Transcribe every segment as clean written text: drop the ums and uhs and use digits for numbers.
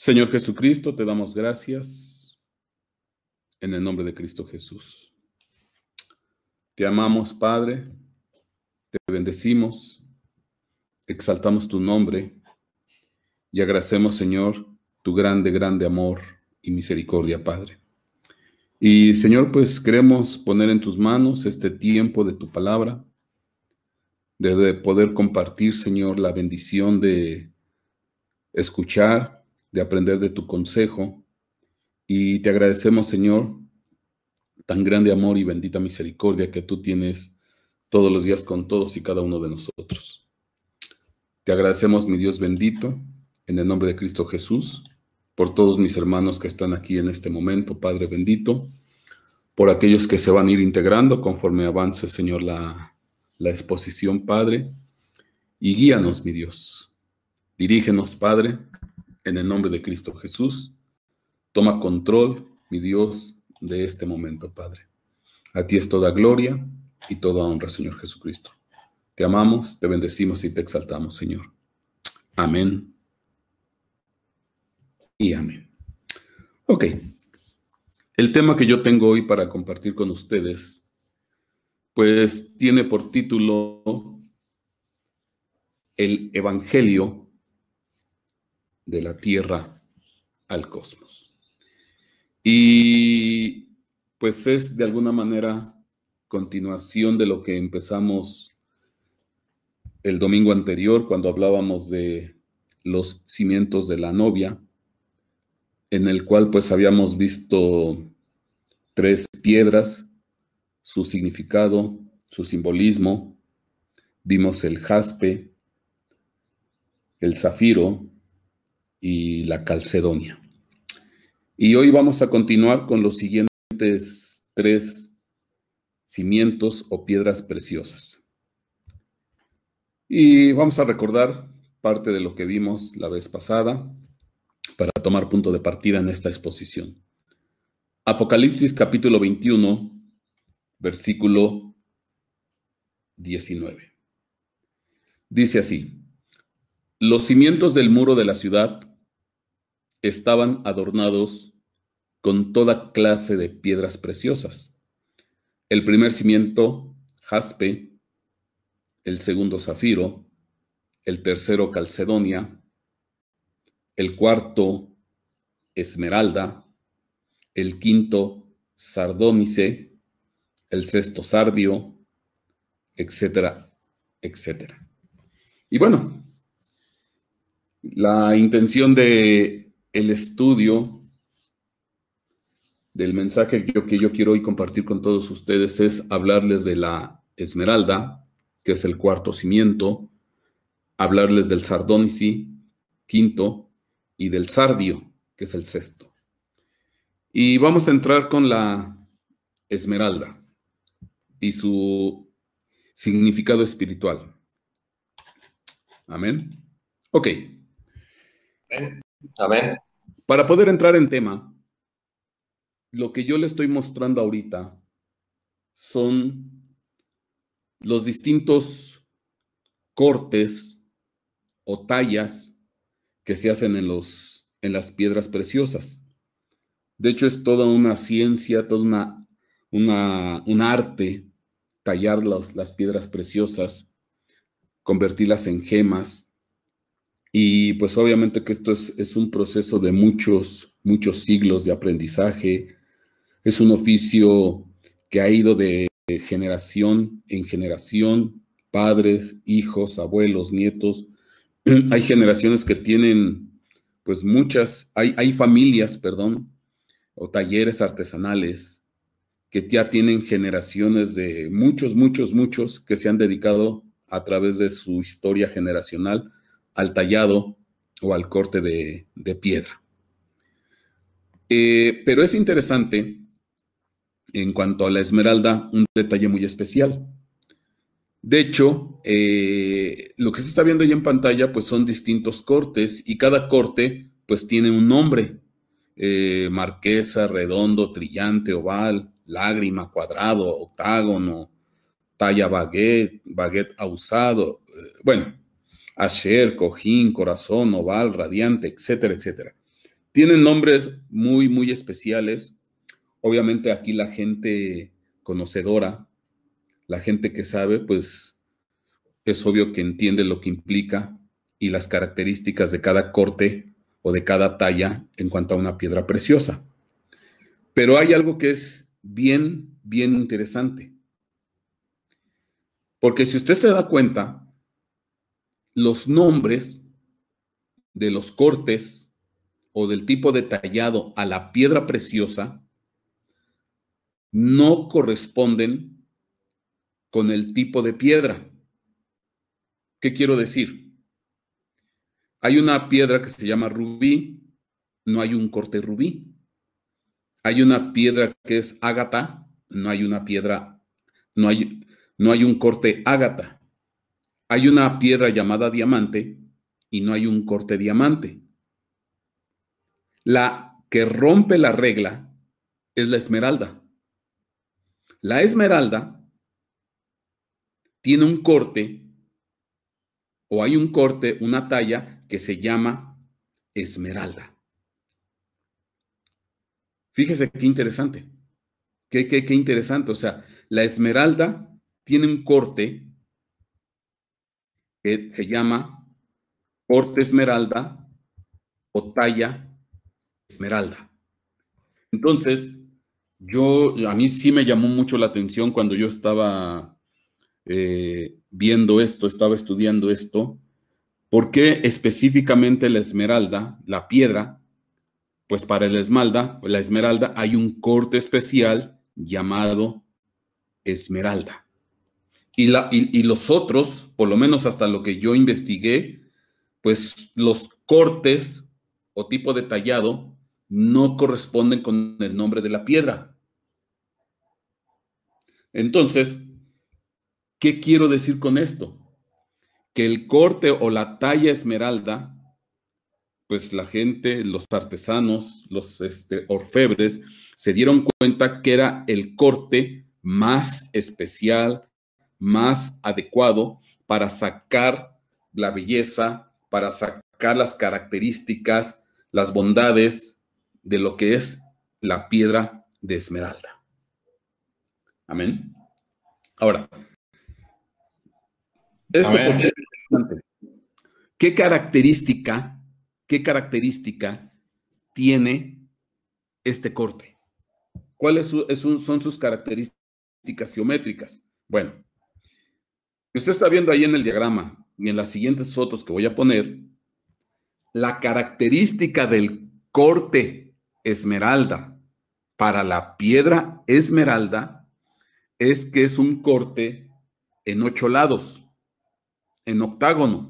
Señor Jesucristo, te damos gracias en el nombre de Cristo Jesús. Te amamos, Padre, te bendecimos, exaltamos tu nombre y agradecemos, Señor, tu grande amor y misericordia, Padre. Y, Señor, pues queremos poner en tus manos este tiempo de tu palabra, de poder compartir, Señor, la bendición de escuchar, de aprender de tu consejo. Y te agradecemos, Señor, tan grande amor y bendita misericordia que tú tienes todos los días con todos y cada uno de nosotros. Te agradecemos, mi Dios bendito, en el nombre de Cristo Jesús, por todos mis hermanos que están aquí en este momento, Padre bendito, por aquellos que se van a ir integrando conforme avance, Señor, la exposición, Padre, y guíanos, mi Dios. Dirígenos, Padre, en el nombre de Cristo Jesús. Toma control, mi Dios, de este momento, Padre. A ti es toda gloria y toda honra, Señor Jesucristo. Te amamos, te bendecimos y te exaltamos, Señor. Amén y amén. Ok. El tema que yo tengo hoy para compartir con ustedes, pues tiene por título El Evangelio de la Tierra al Cosmos. Y pues es de alguna manera continuación de lo que empezamos el domingo anterior cuando hablábamos de los cimientos de la novia, en el cual pues habíamos visto 3 piedras, su significado, su simbolismo. Vimos el jaspe, el zafiro y la calcedonia. Y hoy vamos a continuar con los siguientes 3 cimientos o piedras preciosas. Y vamos a recordar parte de lo que vimos la vez pasada para tomar punto de partida en esta exposición. Apocalipsis capítulo 21, versículo 19. Dice así: los cimientos del muro de la ciudad estaban adornados con toda clase de piedras preciosas. El primer cimiento, jaspe; el segundo, zafiro; el tercero, calcedonia; el cuarto, esmeralda; el quinto, sardónice; el sexto, sardio, etcétera, etcétera. Y bueno, la intención de el estudio del mensaje que yo quiero hoy compartir con todos ustedes es hablarles de la esmeralda, que es el cuarto cimiento, hablarles del sardónice, quinto, y del sardio, que es el sexto. Y vamos a entrar con la esmeralda y su significado espiritual. Amén. Ok. Amén. Para poder entrar en tema, lo que yo le estoy mostrando ahorita son los distintos cortes o tallas que se hacen en las piedras preciosas. De hecho, es toda una ciencia, toda un arte tallar las piedras preciosas, convertirlas en gemas. Y pues obviamente que esto es un proceso de muchos siglos de aprendizaje. Es un oficio que ha ido de generación en generación, padres, hijos, abuelos, nietos. Hay generaciones que tienen pues hay familias, o talleres artesanales que ya tienen generaciones de muchos que se han dedicado a través de su historia generacional al tallado o al corte de piedra. Pero es interesante en cuanto a la esmeralda un detalle muy especial. De hecho, lo que se está viendo ahí en pantalla pues son distintos cortes y cada corte pues tiene un nombre. Marquesa, redondo, trillante, oval, lágrima, cuadrado, octágono, talla baguette ahusado, bueno, asher, cojín, corazón, oval, radiante, etcétera, etcétera. Tienen nombres muy, muy especiales. Obviamente aquí la gente conocedora, la gente que sabe, pues es obvio que entiende lo que implica y las características de cada corte o de cada talla en cuanto a una piedra preciosa. Pero hay algo que es bien, bien interesante. Porque si usted se da cuenta, los nombres de los cortes o del tipo de tallado a la piedra preciosa no corresponden con el tipo de piedra. ¿Qué quiero decir? Hay una piedra que se llama rubí, no hay un corte rubí. Hay una piedra que es ágata, no hay una piedra, no hay un corte ágata. Hay una piedra llamada diamante y no hay un corte diamante. La que rompe la regla es la esmeralda. La esmeralda tiene un corte, o hay un corte, una talla que se llama esmeralda. Fíjese qué interesante. Qué interesante. O sea, la esmeralda tiene un corte que se llama corte esmeralda o talla esmeralda. Entonces, a mí sí me llamó mucho la atención cuando yo estaba viendo esto, estaba estudiando esto, ¿por qué específicamente la esmeralda, la piedra? Pues para la esmeralda hay un corte especial llamado esmeralda. Y los otros, por lo menos hasta lo que yo investigué, pues los cortes o tipo de tallado no corresponden con el nombre de la piedra. Entonces, ¿qué quiero decir con esto? Que el corte o la talla esmeralda, pues la gente, los artesanos, los orfebres, se dieron cuenta que era el corte más especial, más adecuado para sacar la belleza, para sacar las características, las bondades de lo que es la piedra de esmeralda. Amén. Ahora, esto por qué es importante. ¿Qué característica tiene este corte? ¿Cuáles son sus características geométricas? Bueno, usted está viendo ahí en el diagrama y en las siguientes fotos que voy a poner, la característica del corte esmeralda para la piedra esmeralda es que es un corte en 8 lados, en octágono.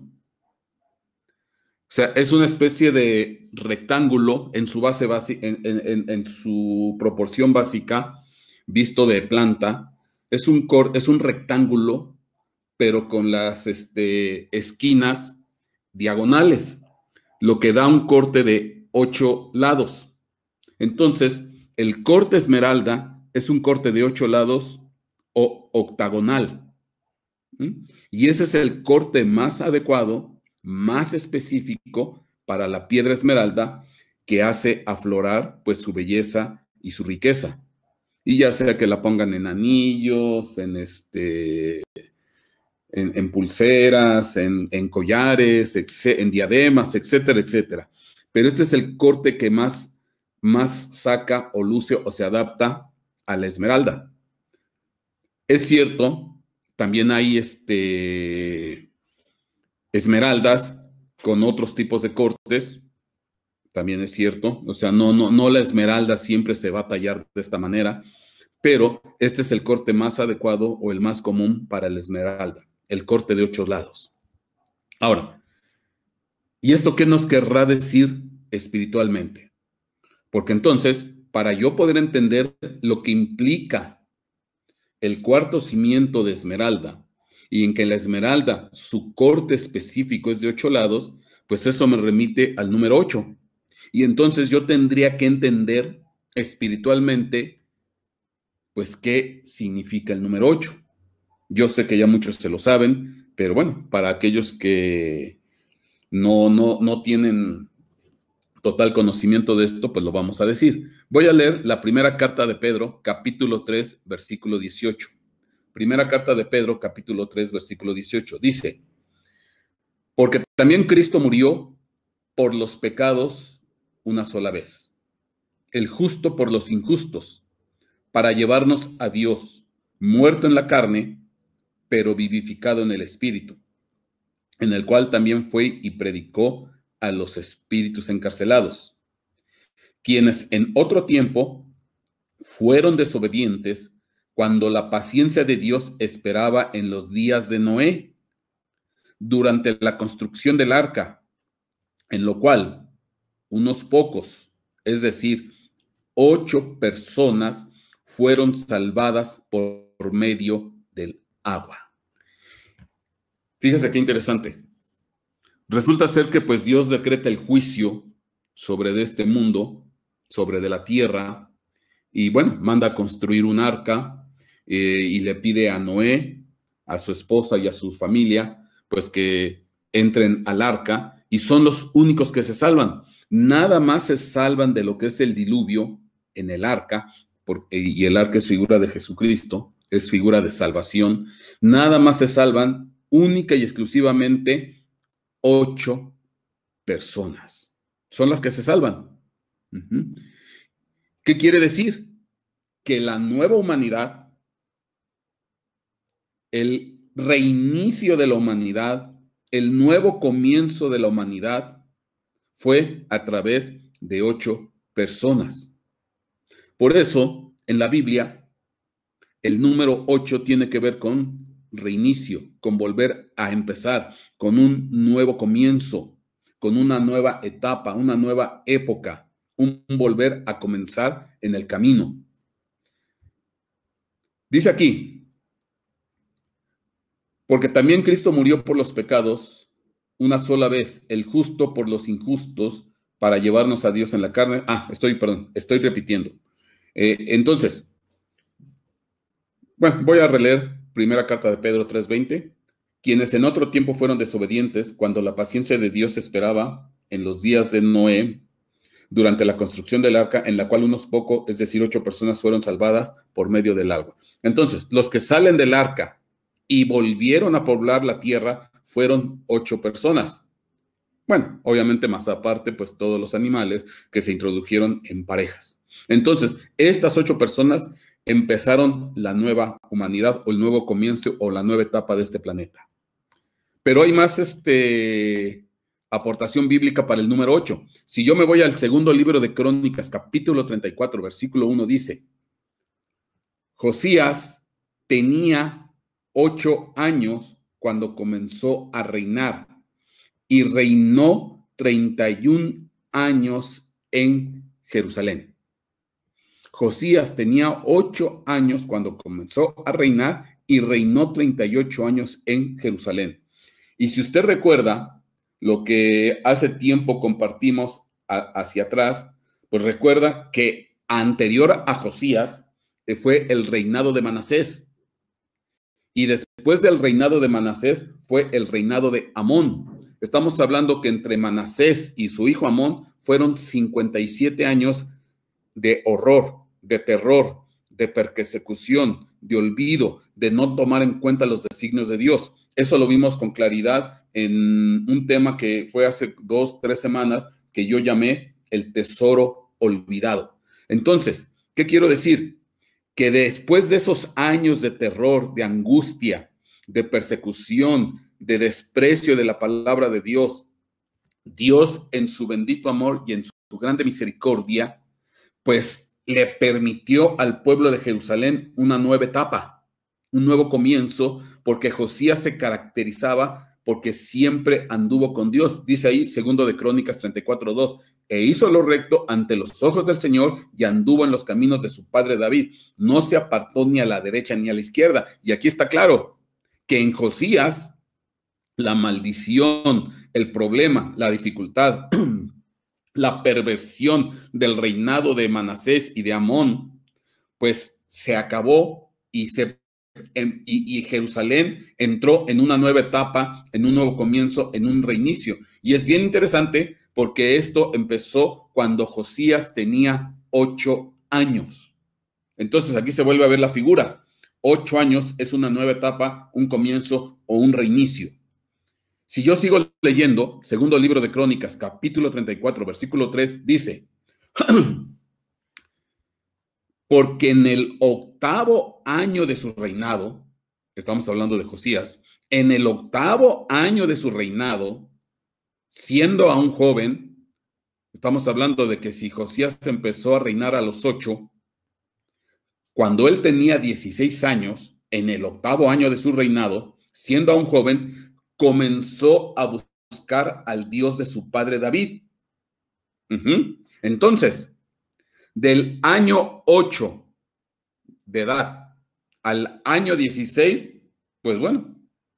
O sea, es una especie de rectángulo en su base básica, en su proporción básica, visto de planta. Es un rectángulo, pero con las esquinas diagonales, lo que da un corte de 8 lados. Entonces, el corte esmeralda es un corte de 8 lados o octagonal. Y ese es el corte más adecuado, más específico para la piedra esmeralda que hace aflorar pues su belleza y su riqueza. Y ya sea que la pongan en anillos, en pulseras, en collares, en diademas, etcétera, etcétera. Pero este es el corte que más saca o luce o se adapta a la esmeralda. Es cierto, también hay esmeraldas con otros tipos de cortes, también es cierto. O sea, no la esmeralda siempre se va a tallar de esta manera, pero este es el corte más adecuado o el más común para la esmeralda, el corte de 8 lados. Ahora, ¿y esto qué nos querrá decir espiritualmente? Porque entonces, para yo poder entender lo que implica el cuarto cimiento de esmeralda y en que la esmeralda, su corte específico es de 8 lados, pues eso me remite al número 8. Y entonces yo tendría que entender espiritualmente, pues, qué significa el número 8. Yo sé que ya muchos se lo saben, pero bueno, para aquellos que no tienen total conocimiento de esto, pues lo vamos a decir. Voy a leer la primera carta de Pedro, capítulo 3, versículo 18. Primera carta de Pedro, capítulo 3, versículo 18. Dice, porque también Cristo murió por los pecados una sola vez, el justo por los injustos, para llevarnos a Dios, muerto en la carne, pero vivificado en el Espíritu, en el cual también fue y predicó a los espíritus encarcelados, quienes en otro tiempo fueron desobedientes cuando la paciencia de Dios esperaba en los días de Noé, durante la construcción del arca, en lo cual unos pocos, es decir, 8 personas, fueron salvadas por medio del agua. Fíjese qué interesante. Resulta ser que pues Dios decreta el juicio sobre de este mundo, sobre de la tierra, y bueno, manda a construir un arca y le pide a Noé, a su esposa y a su familia, pues que entren al arca, y son los únicos que se salvan. Nada más se salvan de lo que es el diluvio en el arca, y el arca es figura de Jesucristo, es figura de salvación. Nada más se salvan única y exclusivamente 8 personas. Son las que se salvan. ¿Qué quiere decir? Que la nueva humanidad, el reinicio de la humanidad, el nuevo comienzo de la humanidad fue a través de 8 personas. Por eso, en la Biblia, el número 8 tiene que ver con reinicio, con volver a empezar, con un nuevo comienzo, con una nueva etapa, una nueva época, un volver a comenzar en el camino. Dice aquí, porque también Cristo murió por los pecados una sola vez, el justo por los injustos, para llevarnos a Dios en la carne. Estoy repitiendo. Entonces, bueno, voy a releer primera carta de Pedro 3:20. Quienes en otro tiempo fueron desobedientes, cuando la paciencia de Dios esperaba en los días de Noé, durante la construcción del arca, en la cual unos pocos, es decir, 8 personas fueron salvadas por medio del agua. Entonces, los que salen del arca y volvieron a poblar la tierra fueron 8 personas. Bueno, obviamente más aparte, pues todos los animales que se introdujeron en parejas. Entonces, estas 8 personas empezaron la nueva humanidad o el nuevo comienzo o la nueva etapa de este planeta. Pero hay más aportación bíblica para el número 8. Si yo me voy al segundo libro de Crónicas, capítulo 34, versículo 1, dice, Josías tenía 8 años cuando comenzó a reinar y reinó 31 años en Jerusalén. Josías tenía 8 años cuando comenzó a reinar y reinó 38 años en Jerusalén. Y si usted recuerda lo que hace tiempo compartimos hacia atrás, pues recuerda que anterior a Josías fue el reinado de Manasés. Y después del reinado de Manasés fue el reinado de Amón. Estamos hablando que entre Manasés y su hijo Amón fueron 57 años de horror, de terror, de persecución, de olvido, de no tomar en cuenta los designios de Dios. Eso lo vimos con claridad en un tema que fue hace 2, 3 semanas que yo llamé el tesoro olvidado. Entonces, ¿qué quiero decir? Que después de esos años de terror, de angustia, de persecución, de desprecio de la palabra de Dios, Dios en su bendito amor y en su grande misericordia, pues le permitió al pueblo de Jerusalén una nueva etapa, un nuevo comienzo, porque Josías se caracterizaba porque siempre anduvo con Dios. Dice ahí, segundo de Crónicas 34:2, e hizo lo recto ante los ojos del Señor y anduvo en los caminos de su padre David. No se apartó ni a la derecha ni a la izquierda. Y aquí está claro que en Josías la maldición, el problema, la dificultad, la perversión del reinado de Manasés y de Amón, pues se acabó y Jerusalén entró en una nueva etapa, en un nuevo comienzo, en un reinicio. Y es bien interesante porque esto empezó cuando Josías tenía 8 años. Entonces aquí se vuelve a ver la figura. 8 años es una nueva etapa, un comienzo o un reinicio. Si yo sigo leyendo, segundo libro de Crónicas, capítulo 34, versículo 3, dice, porque en el 8º año de su reinado, estamos hablando de Josías, en el 8º año de su reinado, siendo aún joven, estamos hablando de que si Josías empezó a reinar a los 8, cuando él tenía 16 años, en el 8º año de su reinado, siendo aún joven, comenzó a buscar al Dios de su padre David. Entonces, del año 8 de edad al año 16, pues bueno,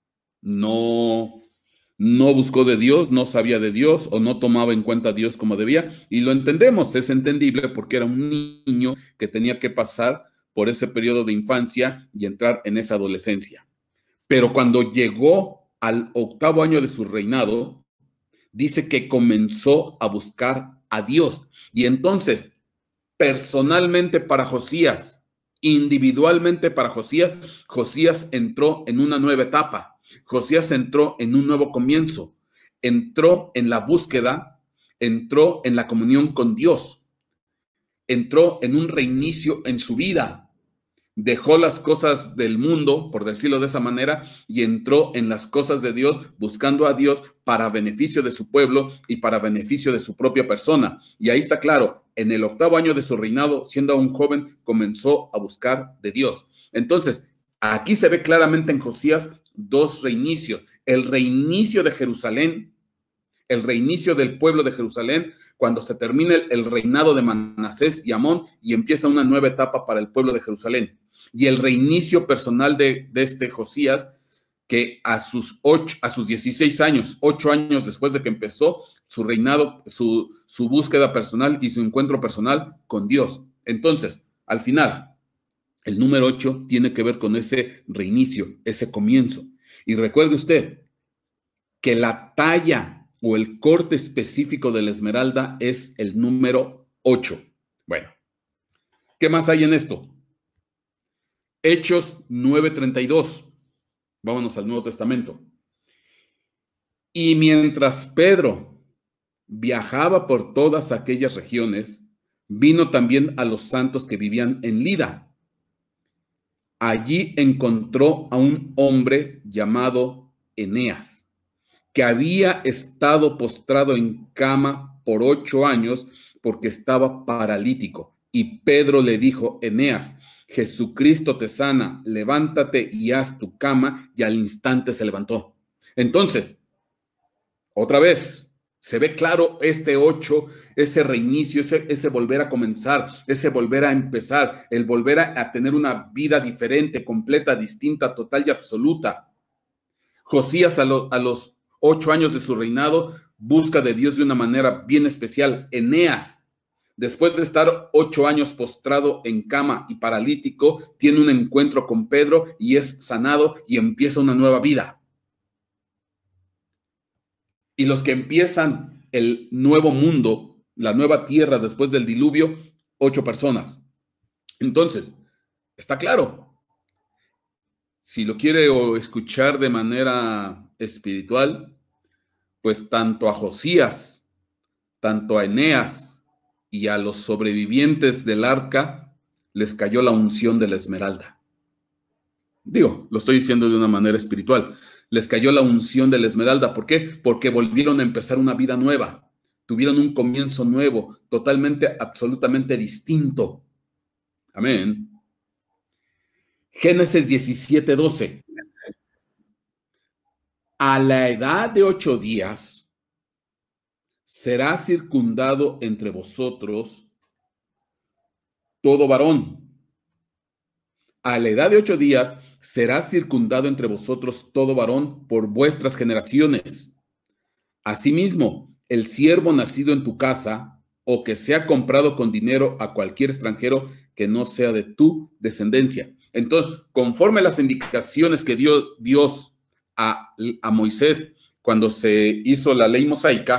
no buscó de Dios, no sabía de Dios o no tomaba en cuenta a Dios como debía. Y lo entendemos, es entendible porque era un niño que tenía que pasar por ese periodo de infancia y entrar en esa adolescencia. Pero cuando llegó al 8º año de su reinado, dice que comenzó a buscar a Dios. Y entonces, personalmente para Josías, individualmente para Josías, Josías entró en una nueva etapa. Josías entró en un nuevo comienzo. Entró en la búsqueda, entró en la comunión con Dios. Entró en un reinicio en su vida. Dejó las cosas del mundo, por decirlo de esa manera, y entró en las cosas de Dios, buscando a Dios para beneficio de su pueblo y para beneficio de su propia persona. Y ahí está claro, en el 8º año de su reinado, siendo aún joven, comenzó a buscar de Dios. Entonces, aquí se ve claramente en Josías 2 reinicios. El reinicio de Jerusalén, el reinicio del pueblo de Jerusalén, cuando se termina el reinado de Manasés y Amón y empieza una nueva etapa para el pueblo de Jerusalén. Y el reinicio personal de este Josías, que a sus 16 años, 8 años después de que empezó su reinado, su búsqueda personal y su encuentro personal con Dios. Entonces, al final, el número 8 tiene que ver con ese reinicio, ese comienzo. Y recuerde usted que la talla o el corte específico de la esmeralda es el número 8. Bueno, ¿qué más hay en esto? Hechos 9:32. Vámonos al Nuevo Testamento. Y mientras Pedro viajaba por todas aquellas regiones, vino también a los santos que vivían en Lida. Allí encontró a un hombre llamado Eneas, que había estado postrado en cama por 8 años porque estaba paralítico. Y Pedro le dijo, Eneas, Jesucristo te sana, levántate y haz tu cama, y al instante se levantó. Entonces, otra vez, se ve claro este 8, ese reinicio, ese volver a comenzar, ese volver a empezar, el volver a tener una vida diferente, completa, distinta, total y absoluta. Josías a los 8 años de su reinado busca de Dios de una manera bien especial. Eneas, después de estar 8 años postrado en cama y paralítico, tiene un encuentro con Pedro y es sanado y empieza una nueva vida. Y los que empiezan el nuevo mundo, la nueva tierra después del diluvio, 8 personas. Entonces, está claro. Si lo quiere escuchar de manera espiritual, pues tanto a Josías, tanto a Eneas y a los sobrevivientes del arca les cayó la unción de la esmeralda. Digo, lo estoy diciendo de una manera espiritual. Les cayó la unción de la esmeralda. ¿Por qué? Porque volvieron a empezar una vida nueva. Tuvieron un comienzo nuevo, totalmente, absolutamente distinto. Amén. Génesis 17:12. A la edad de 8 días será circundado entre vosotros todo varón. A la edad de 8 días será circundado entre vosotros todo varón por vuestras generaciones. Asimismo, el siervo nacido en tu casa o que sea comprado con dinero a cualquier extranjero que no sea de tu descendencia. Entonces, conforme a las indicaciones que dio Dios a Moisés cuando se hizo la ley mosaica,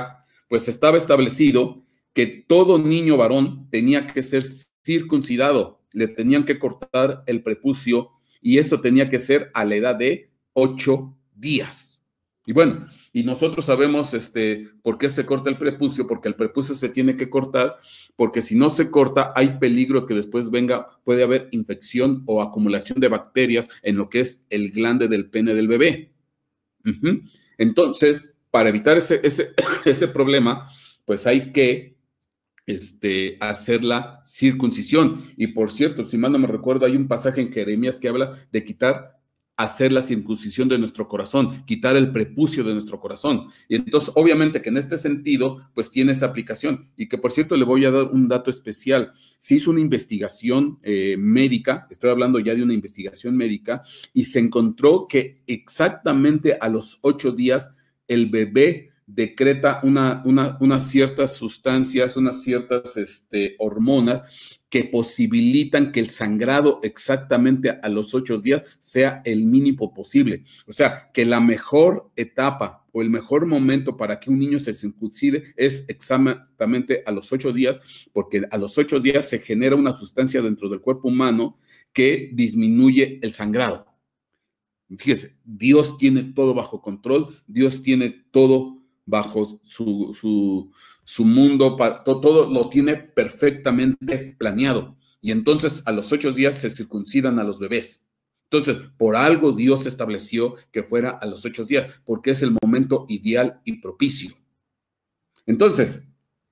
pues estaba establecido que todo niño varón tenía que ser circuncidado, le tenían que cortar el prepucio y esto tenía que ser a la edad de 8 días. Y bueno, y nosotros sabemos por qué se corta el prepucio, porque el prepucio se tiene que cortar, porque si no se corta hay peligro que después puede haber infección o acumulación de bacterias en lo que es el glande del pene del bebé. Entonces, para evitar ese problema, pues hay que hacer la circuncisión. Y por cierto, si mal no me recuerdo, hay un pasaje en Jeremías que habla de hacer la circuncisión de nuestro corazón, quitar el prepucio de nuestro corazón. Y entonces, obviamente que en este sentido, pues tiene esa aplicación. Y que por cierto, le voy a dar un dato especial. Se hizo una investigación médica, estoy hablando ya de una investigación médica, y se encontró que exactamente a los 8 días el bebé decreta unas ciertas sustancias, unas ciertas hormonas que posibilitan que el sangrado exactamente a los 8 días sea el mínimo posible. O sea, que la mejor etapa o el mejor momento para que un niño se circuncide es exactamente a los 8 días, porque a los 8 días se genera una sustancia dentro del cuerpo humano que disminuye el sangrado. Fíjese, Dios tiene todo bajo control, Dios tiene todo bajo su mundo, todo lo tiene perfectamente planeado. Y entonces a los 8 días se circuncidan a los bebés. Entonces, por algo Dios estableció que fuera a los 8 días, porque es el momento ideal y propicio. Entonces,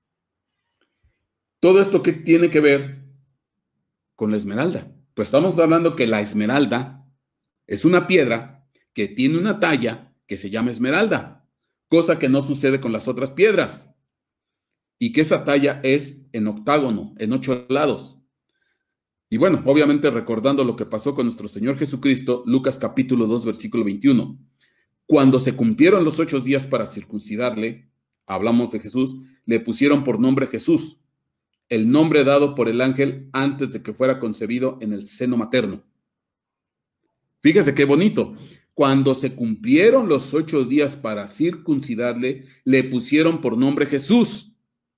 todo esto, ¿qué tiene que ver con la esmeralda? Pues estamos hablando que la esmeralda es una piedra que tiene una talla que se llama esmeralda, cosa que no sucede con las otras piedras, y que esa talla es en octágono, en 8 lados. Y bueno, obviamente recordando lo que pasó con nuestro Señor Jesucristo, Lucas capítulo 2, versículo 21. Cuando se cumplieron los 8 días para circuncidarle, hablamos de Jesús, le pusieron por nombre Jesús, el nombre dado por el ángel antes de que fuera concebido en el seno materno. Fíjese qué bonito. Cuando se cumplieron los 8 días para circuncidarle, le pusieron por nombre Jesús.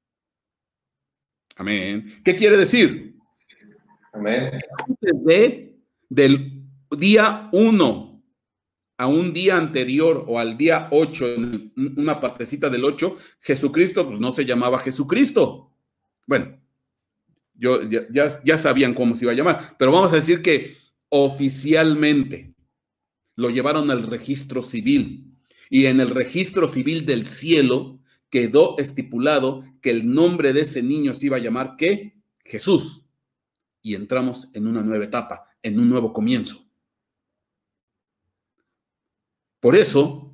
Amén. ¿Qué quiere decir? Amén. Del día 1 a un día anterior o al día 8, en una partecita del 8, Jesucristo pues no se llamaba Jesucristo. Bueno, ya sabían cómo se iba a llamar, pero vamos a decir que oficialmente lo llevaron al registro civil, y en el registro civil del cielo quedó estipulado que el nombre de ese niño se iba a llamar ¿qué? Jesús. Y entramos en una nueva etapa, en un nuevo comienzo. Por eso,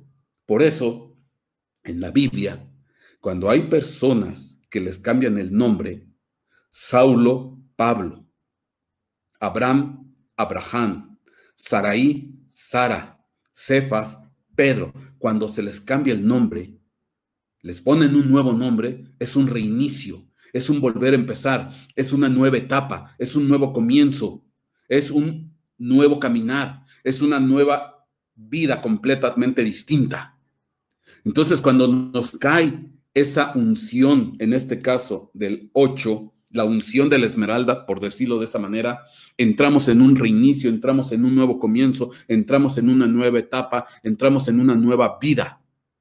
en la Biblia, cuando hay personas que les cambian el nombre, Saulo, Pablo, Abraham, Abraham, Saraí, Sara, Cefas, Pedro, cuando se les cambia el nombre, les ponen un nuevo nombre, es un reinicio, es un volver a empezar, es una nueva etapa, es un nuevo comienzo, es un nuevo caminar, es una nueva vida completamente distinta. Entonces, cuando nos cae esa unción, en este caso del 8, la unción de la esmeralda, por decirlo de esa manera, entramos en un reinicio, entramos en un nuevo comienzo, entramos en una nueva etapa, entramos en una nueva vida.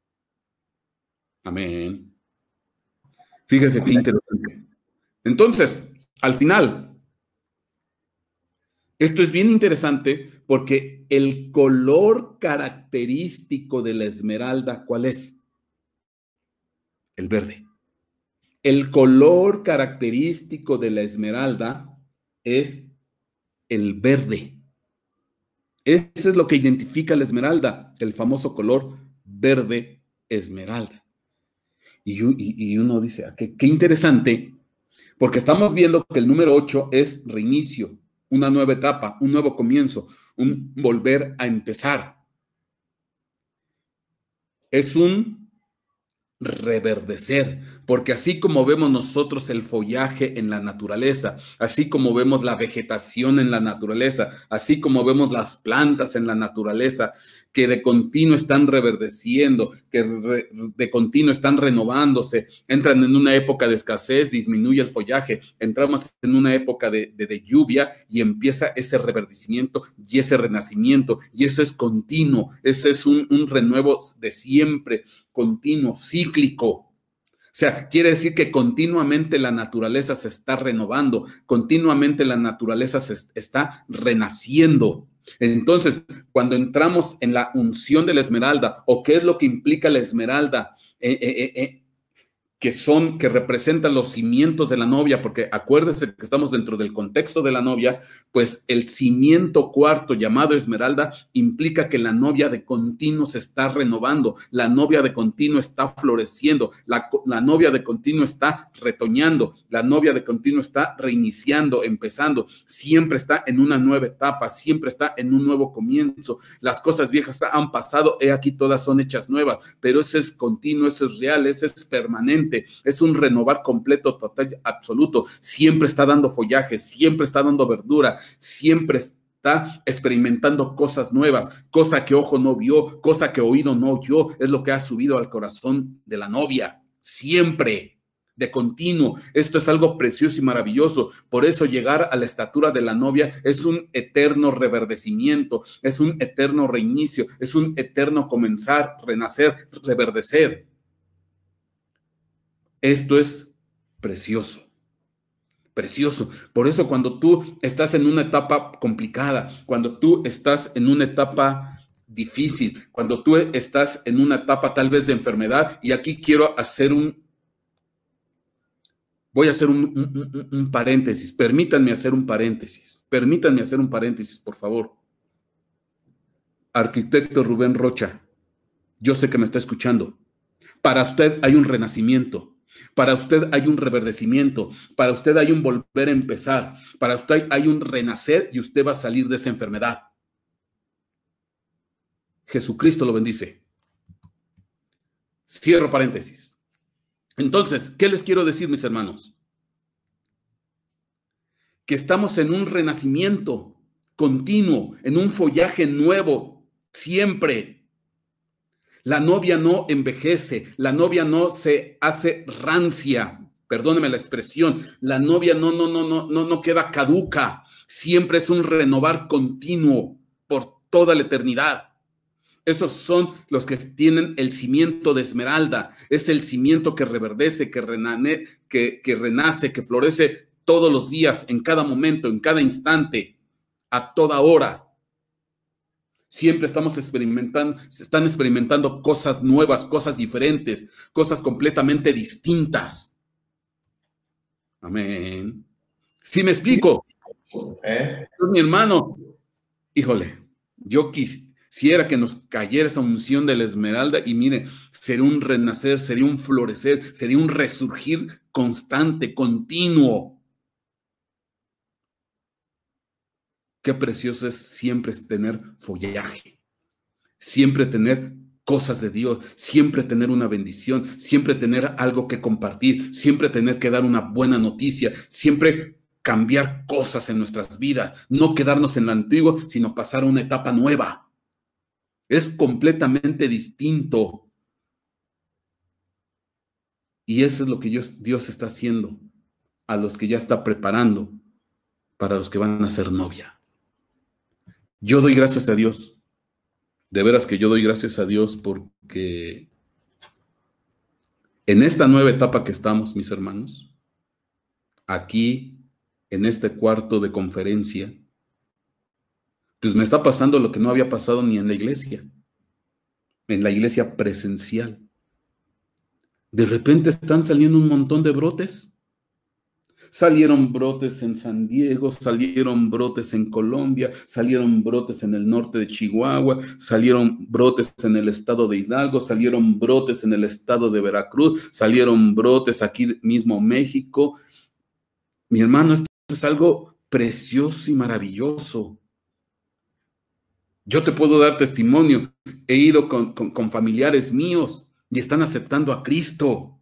Amén. Fíjese qué interesante. Entonces, al final, esto es bien interesante porque el color característico de la esmeralda, ¿cuál es? El verde. El color característico de la esmeralda es el verde. Eso es lo que identifica la esmeralda, el famoso color verde esmeralda. Y uno dice, qué interesante, porque estamos viendo que el número 8 es reinicio, una nueva etapa, un nuevo comienzo, un volver a empezar. Es un reverdecer, porque así como vemos nosotros el follaje en la naturaleza, así como vemos la vegetación en la naturaleza, así como vemos las plantas en la naturaleza, que de continuo están reverdeciendo, que de continuo están renovándose, entran en una época de escasez, disminuye el follaje, entramos en una época de lluvia y empieza ese reverdecimiento y ese renacimiento, y eso es continuo, ese es un renuevo de siempre, continuo, cíclico. O sea, quiere decir que continuamente la naturaleza se está renovando, continuamente la naturaleza se está renaciendo. Entonces, cuando entramos en la unción de la esmeralda, o qué es lo que implica la esmeralda, que representan los cimientos de la novia, porque acuérdense que estamos dentro del contexto de la novia, pues el cimiento cuarto llamado esmeralda implica que la novia de continuo se está renovando, la novia de continuo está floreciendo, la novia de continuo está retoñando, la novia de continuo está reiniciando, empezando, siempre está en una nueva etapa, siempre está en un nuevo comienzo. Las cosas viejas han pasado, he aquí todas son hechas nuevas, pero eso es continuo, eso es real, eso es permanente. Es un renovar completo, total, absoluto. Siempre está dando follaje, siempre está dando verdura, siempre está experimentando cosas nuevas, cosa que ojo no vio, cosa que oído no oyó, es lo que ha subido al corazón de la novia. Siempre, de continuo. Esto es algo precioso y maravilloso. Por eso llegar a la estatura de la novia es un eterno reverdecimiento, es un eterno reinicio, es un eterno comenzar, renacer, reverdecer. Esto es precioso, precioso. Por eso cuando tú estás en una etapa complicada, cuando tú estás en una etapa difícil, cuando tú estás en una etapa tal vez de enfermedad, y aquí quiero hacer voy a hacer un paréntesis, permítanme hacer un paréntesis, por favor. Arquitecto Rubén Rocha, yo sé que me está escuchando. Para usted hay un renacimiento. Para usted hay un reverdecimiento, para usted hay un volver a empezar, para usted hay un renacer y usted va a salir de esa enfermedad. Jesucristo lo bendice. Cierro paréntesis. Entonces, ¿qué les quiero decir, mis hermanos? Que estamos en un renacimiento continuo, en un follaje nuevo, siempre. La novia no envejece, la novia no se hace rancia, perdóneme la expresión, la novia no queda caduca, siempre es un renovar continuo por toda la eternidad. Esos son los que tienen el cimiento de esmeralda, es el cimiento que reverdece, que renace, que florece todos los días, en cada momento, en cada instante, a toda hora. Siempre están experimentando cosas nuevas, cosas diferentes, cosas completamente distintas. Amén. ¿Sí me explico? Mi hermano, híjole, yo quisiera que nos cayera esa unción de la esmeralda y mire, sería un renacer, sería un florecer, sería un resurgir constante, continuo. Qué precioso es siempre tener follaje, siempre tener cosas de Dios, siempre tener una bendición, siempre tener algo que compartir, siempre tener que dar una buena noticia, siempre cambiar cosas en nuestras vidas, no quedarnos en lo antiguo, sino pasar a una etapa nueva. Es completamente distinto. Y eso es lo que Dios está haciendo a los que ya está preparando para los que van a ser novia. Yo doy gracias a Dios. De veras que yo doy gracias a Dios porque en esta nueva etapa que estamos, mis hermanos, aquí, en este cuarto de conferencia, pues me está pasando lo que no había pasado ni en la iglesia presencial. De repente están saliendo un montón de brotes. Salieron brotes en San Diego, salieron brotes en Colombia, salieron brotes en el norte de Chihuahua, salieron brotes en el estado de Hidalgo, salieron brotes en el estado de Veracruz, salieron brotes aquí mismo en México. Mi hermano, esto es algo precioso y maravilloso. Yo te puedo dar testimonio. He ido con familiares míos y están aceptando a Cristo.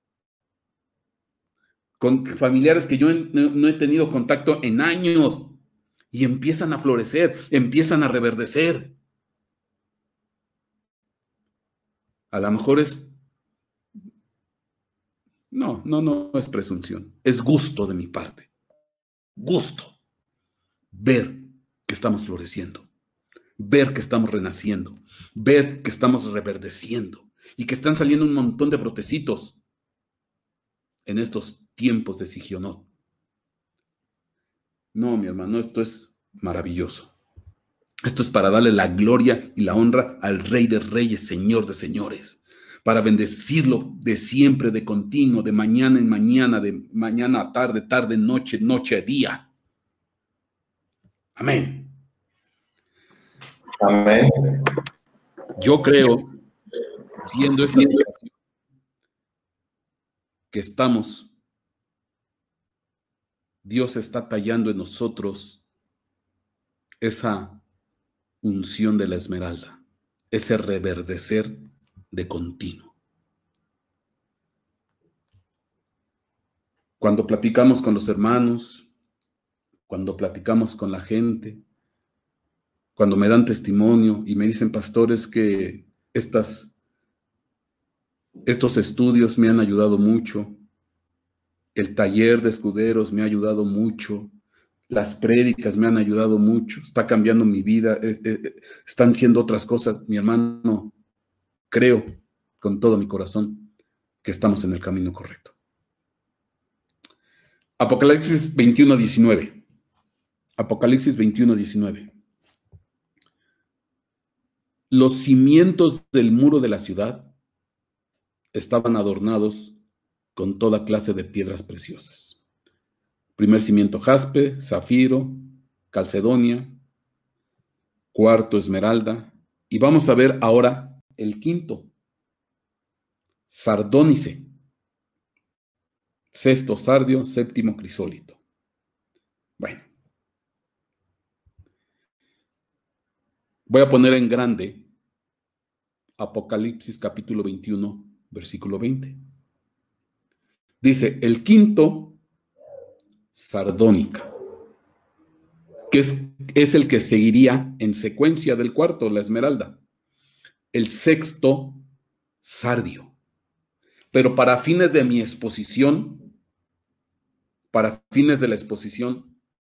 Con familiares que yo no he tenido contacto en años y empiezan a florecer, empiezan a reverdecer. A lo mejor no es presunción, es gusto de mi parte. Gusto ver que estamos floreciendo, ver que estamos renaciendo, ver que estamos reverdeciendo y que están saliendo un montón de brotecitos en estos tiempos de Sigionot. No, mi hermano, esto es maravilloso. Esto es para darle la gloria y la honra al Rey de Reyes, Señor de Señores, para bendecirlo de siempre, de continuo, de mañana en mañana, de mañana a tarde, tarde, noche, noche a día. Amén. Amén. Yo creo, viendo esta situación, que Dios está tallando en nosotros esa unción de la esmeralda, ese reverdecer de continuo. Cuando platicamos con los hermanos, cuando platicamos con la gente, cuando me dan testimonio y me dicen, pastores, que estos estudios me han ayudado mucho, el taller de escuderos me ha ayudado mucho, las prédicas me han ayudado mucho, está cambiando mi vida, están siendo otras cosas. Mi hermano, creo con todo mi corazón que estamos en el camino correcto. Apocalipsis 21:19. Apocalipsis 21:19. Los cimientos del muro de la ciudad estaban adornados con toda clase de piedras preciosas. Primer cimiento, jaspe, zafiro, calcedonia. Cuarto, esmeralda. Y vamos a ver ahora el quinto, sardónice. Sexto, sardio. Séptimo, crisólito. Bueno. Voy a poner en grande Apocalipsis capítulo 21, versículo 20. Dice, el quinto, sardónica, que es el que seguiría en secuencia del cuarto, la esmeralda. El sexto, sardio. Pero para fines de mi exposición, para fines de la exposición,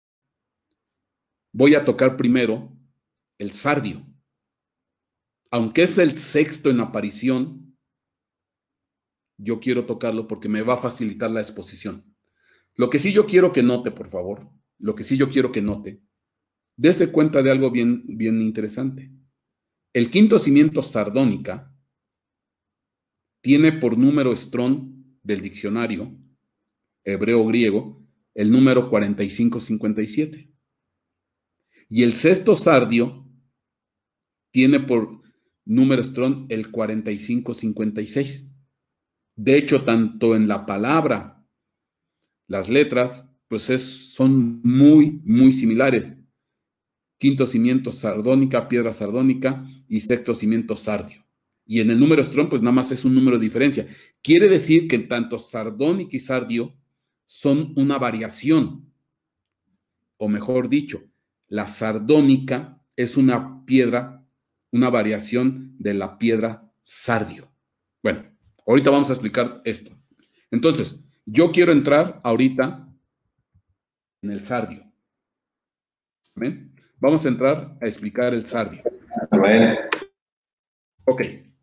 voy a tocar primero el sardio. Aunque es el sexto en aparición, yo quiero tocarlo porque me va a facilitar la exposición. Lo que sí yo quiero que note, por favor, lo que sí yo quiero que note, dése cuenta de algo bien, bien interesante. El quinto cimiento, sardónica, tiene por número Strong del diccionario hebreo-griego el número 4557. Y el sexto sardio tiene por número Strong el 4556. De hecho, tanto en la palabra, las letras, pues son muy, muy similares. Quinto cimiento, sardónica, piedra sardónica, y sexto cimiento, sardio. Y en el número Strong, pues nada más es un número de diferencia. Quiere decir que tanto sardónica y sardio son una variación, o mejor dicho, la sardónica es una piedra, una variación de la piedra sardio. Bueno, ahorita vamos a explicar esto. Entonces, yo quiero entrar ahorita en el sardio. ¿Amén? Vamos a entrar a explicar el sardio. Amén. Ok.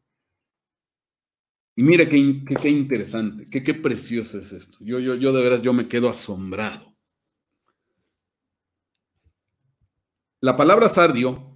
Y mire qué interesante, qué precioso es esto. Yo de veras, yo me quedo asombrado. La palabra sardio,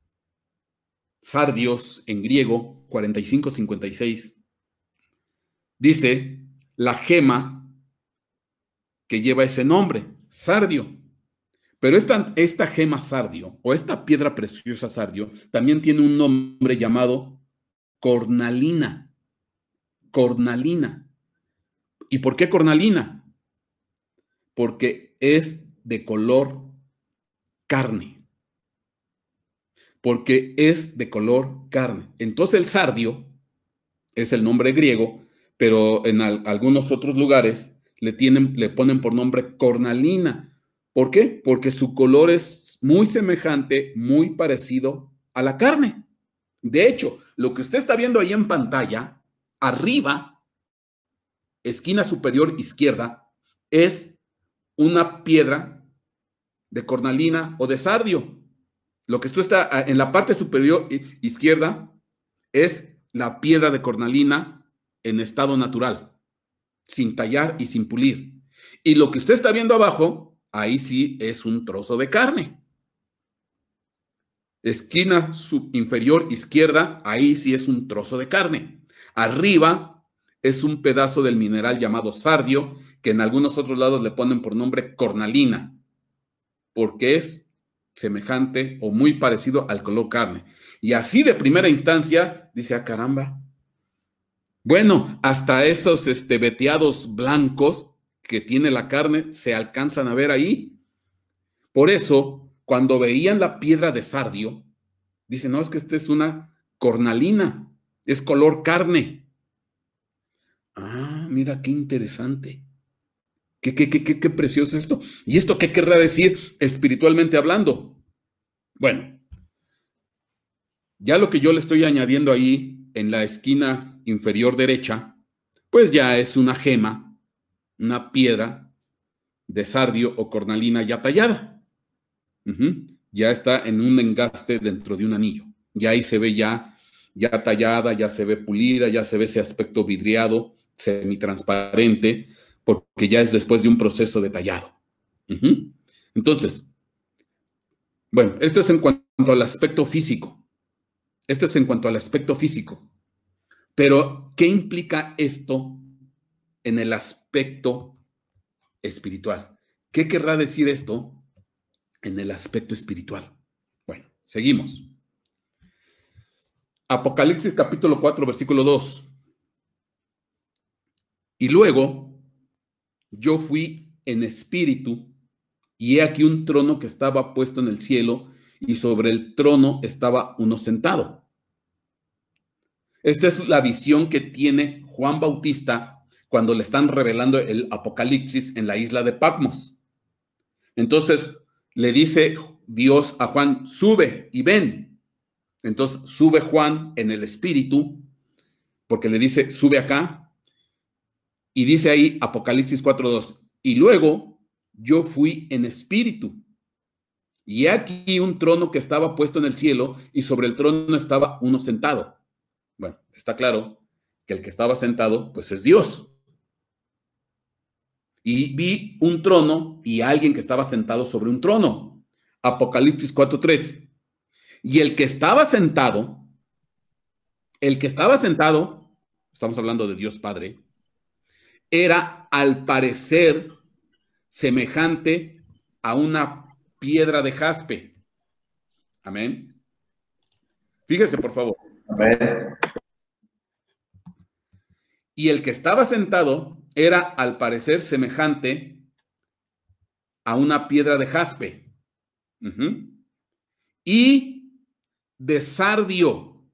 sardios en griego, 4556, dice la gema que lleva ese nombre, sardio. Pero esta gema sardio, o esta piedra preciosa sardio, también tiene un nombre llamado cornalina. Cornalina. ¿Y por qué cornalina? Porque es de color carne. Porque es de color carne. Entonces el sardio es el nombre griego, pero en algunos otros lugares le ponen por nombre cornalina. ¿Por qué? Porque su color es muy semejante, muy parecido a la carne. De hecho, lo que usted está viendo ahí en pantalla, arriba, esquina superior izquierda, es una piedra de cornalina o de sardio. Lo que esto está en la parte superior izquierda es la piedra de cornalina en estado natural, sin tallar y sin pulir. Y lo que usted está viendo abajo, ahí sí es un trozo de carne. Esquina inferior izquierda, ahí sí es un trozo de carne. Arriba es un pedazo del mineral llamado sardio, que en algunos otros lados le ponen por nombre cornalina, porque es semejante o muy parecido al color carne. Y así de primera instancia, dice, ah, caramba. Bueno, hasta esos veteados blancos que tiene la carne se alcanzan a ver ahí. Por eso, cuando veían la piedra de sardio, dicen, no, es que esta es una cornalina, es color carne. Ah, mira qué interesante. Qué precioso esto. ¿Y esto qué querrá decir espiritualmente hablando? Bueno, ya lo que yo le estoy añadiendo ahí en la esquina inferior derecha, pues ya es una gema, una piedra de sardio o cornalina ya tallada. Ya está en un engaste dentro de un anillo. Ya ahí se ve ya tallada, ya se ve pulida, ya se ve ese aspecto vidriado, semitransparente, porque ya es después de un proceso de tallado. Entonces, bueno, esto es en cuanto al aspecto físico. Esto es en cuanto al aspecto físico. Pero, ¿qué implica esto en el aspecto espiritual? ¿Qué querrá decir esto en el aspecto espiritual? Bueno, seguimos. Apocalipsis capítulo 4, versículo 2. Y luego yo fui en espíritu, y he aquí un trono que estaba puesto en el cielo, y sobre el trono estaba uno sentado. Esta es la visión que tiene Juan Bautista cuando le están revelando el Apocalipsis en la isla de Patmos. Entonces le dice Dios a Juan, sube y ven. Entonces sube Juan en el espíritu, porque le dice, sube acá, y dice ahí Apocalipsis 4:2, y luego yo fui en espíritu, y he aquí un trono que estaba puesto en el cielo, y sobre el trono estaba uno sentado. Bueno, está claro que el que estaba sentado, pues es Dios. Y vi un trono y alguien que estaba sentado sobre un trono. Apocalipsis 4:3. Y el que estaba sentado, estamos hablando de Dios Padre, era al parecer semejante a una piedra de jaspe. Amén. Fíjese, por favor. Amén. Y el que estaba sentado era al parecer semejante a una piedra de jaspe. Y de sardio.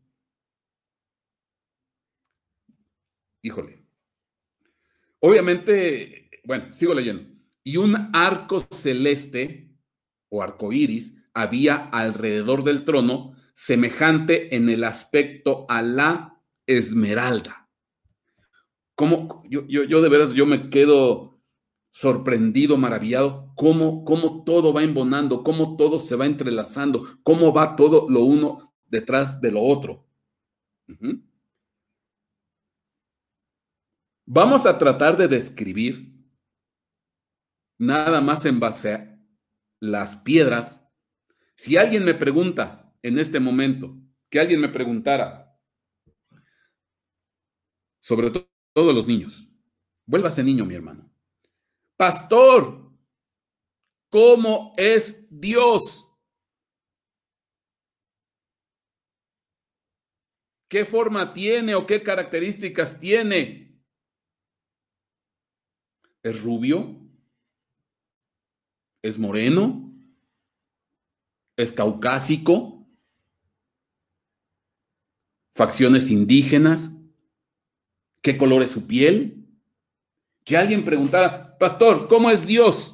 Híjole. Obviamente, bueno, sigo leyendo. Y un arco celeste o arco iris había alrededor del trono, semejante en el aspecto a la esmeralda. Como yo de veras, yo me quedo sorprendido, maravillado, cómo todo va embonando, cómo todo se va entrelazando, cómo va todo lo uno detrás de lo otro. Vamos a tratar de describir nada más en base a las piedras. Si alguien me pregunta en este momento, que alguien me preguntara, sobre todo los niños, vuélvase niño, mi hermano. Pastor, ¿cómo es Dios? ¿Qué forma tiene o qué características tiene? ¿Es rubio? ¿Es moreno? ¿Es caucásico? ¿Facciones indígenas? ¿Qué color es su piel? Que alguien preguntara, pastor, ¿cómo es Dios?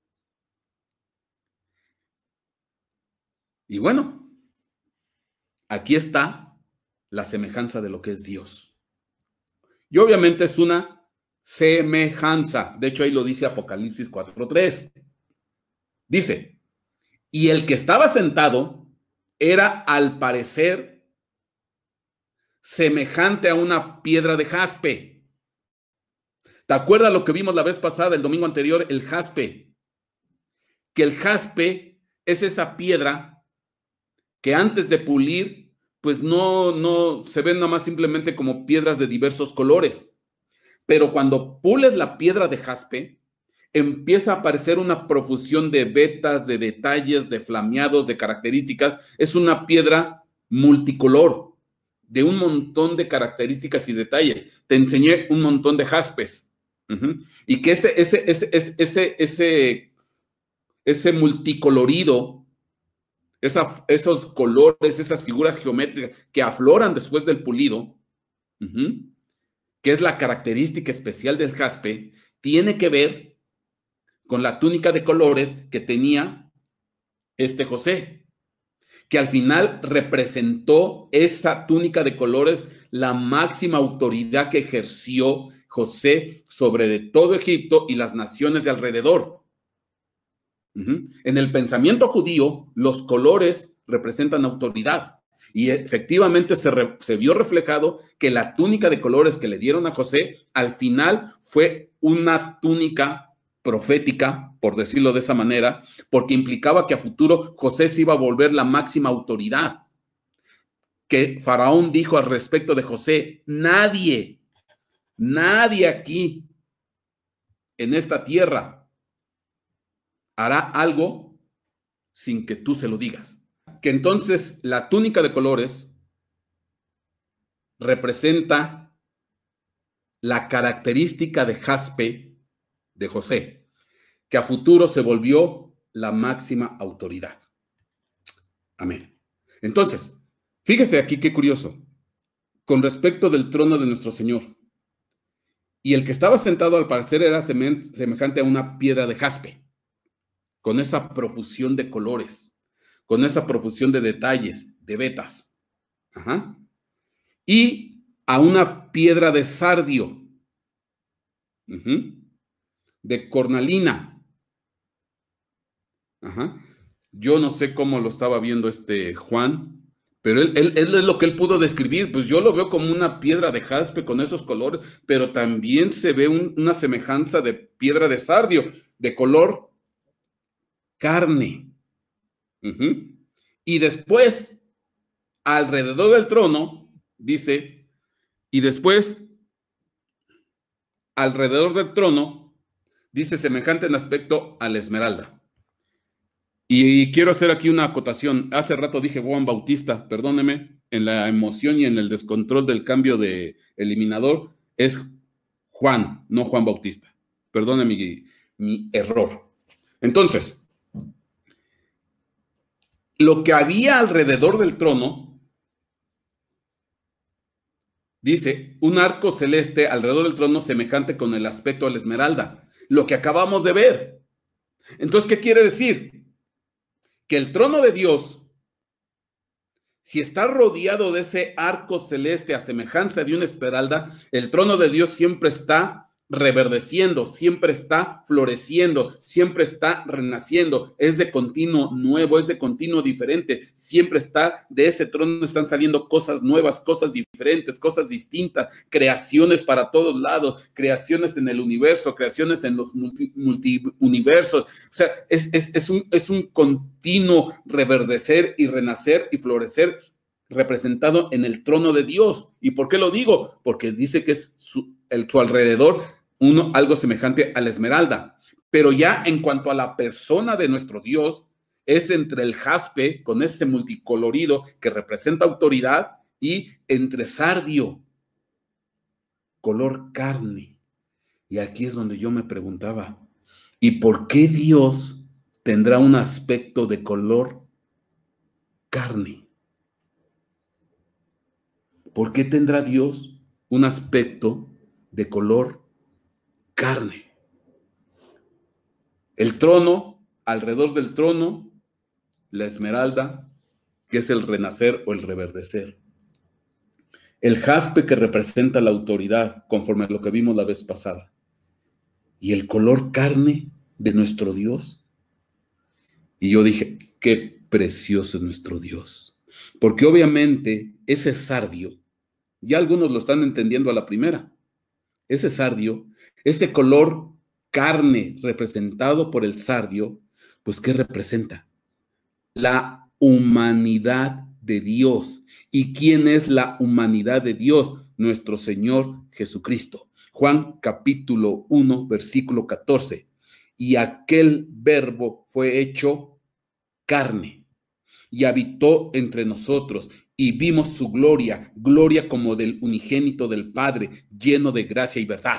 Y bueno, aquí está la semejanza de lo que es Dios. Y obviamente es una semejanza. De hecho, ahí lo dice Apocalipsis 4:3. Dice, y el que estaba sentado era al parecer semejante a una piedra de jaspe. ¿Te acuerdas lo que vimos la vez pasada, el domingo anterior? El jaspe. Que el jaspe es esa piedra que antes de pulir, pues no se ven nada más simplemente como piedras de diversos colores. Pero cuando pules la piedra de jaspe, empieza a aparecer una profusión de vetas, de detalles, de flameados, de características. Es una piedra multicolor, de un montón de características y detalles. Te enseñé un montón de jaspes. Y que ese multicolorido, esos colores, esas figuras geométricas que afloran después del pulido, que es la característica especial del jaspe, tiene que ver con la túnica de colores que tenía José, que al final representó esa túnica de colores la máxima autoridad que ejerció José sobre de todo Egipto y las naciones de alrededor. En el pensamiento judío, los colores representan autoridad. Y efectivamente se vio reflejado que la túnica de colores que le dieron a José, al final fue una túnica profética, por decirlo de esa manera, porque implicaba que a futuro José se iba a volver la máxima autoridad. Que Faraón dijo al respecto de José, nadie aquí en esta tierra hará algo sin que tú se lo digas. Que entonces la túnica de colores representa la característica de jaspe de José, que a futuro se volvió la máxima autoridad. Amén. Entonces, fíjese aquí qué curioso, con respecto del trono de nuestro Señor. Y el que estaba sentado al parecer era semejante a una piedra de jaspe, con esa profusión de colores, con esa profusión de detalles, de vetas. Y a una piedra de sardio, de cornalina. Yo no sé cómo lo estaba viendo Juan, pero él es lo que él pudo describir. Pues yo lo veo como una piedra de jaspe con esos colores, pero también se ve una semejanza de piedra de sardio, de color carne. Y después, alrededor del trono, dice, y después, alrededor del trono, dice semejante en aspecto a la esmeralda. Y quiero hacer aquí una acotación. Hace rato dije Juan Bautista, perdóneme, en la emoción y en el descontrol del cambio de eliminador, es Juan, no Juan Bautista. Perdone mi error. Entonces, lo que había alrededor del trono, dice, un arco celeste alrededor del trono semejante con el aspecto de la esmeralda, lo que acabamos de ver. Entonces, ¿qué quiere decir? Que el trono de Dios, si está rodeado de ese arco celeste a semejanza de una esmeralda, el trono de Dios siempre está reverdeciendo, siempre está floreciendo, siempre está renaciendo, es de continuo nuevo, es de continuo diferente, siempre está, de ese trono están saliendo cosas nuevas, cosas diferentes, cosas distintas, creaciones para todos lados, creaciones en el universo, creaciones en los multiuniversos, o sea, es un continuo reverdecer y renacer y florecer representado en el trono de Dios. ¿Y por qué lo digo? Porque dice que es su alrededor algo semejante a la esmeralda. Pero ya en cuanto a la persona de nuestro Dios, es entre el jaspe, con ese multicolorido que representa autoridad, y entre sardio, color carne. Y aquí es donde yo me preguntaba, ¿y por qué Dios tendrá un aspecto de color carne? ¿Por qué tendrá Dios un aspecto de color carne. El trono, alrededor del trono, la esmeralda, que es el renacer o el reverdecer. El jaspe, que representa la autoridad, conforme a lo que vimos la vez pasada. Y el color carne de nuestro Dios. Y yo dije, qué precioso es nuestro Dios. Porque obviamente ese sardio, ya algunos lo están entendiendo a la primera, ese sardio, ese color carne representado por el sardio, pues ¿qué representa? La humanidad de Dios. ¿Y quién es la humanidad de Dios? Nuestro Señor Jesucristo. Juan capítulo 1, versículo 14. Y aquel verbo fue hecho carne y habitó entre nosotros y vimos su gloria, gloria como del unigénito del Padre, lleno de gracia y verdad.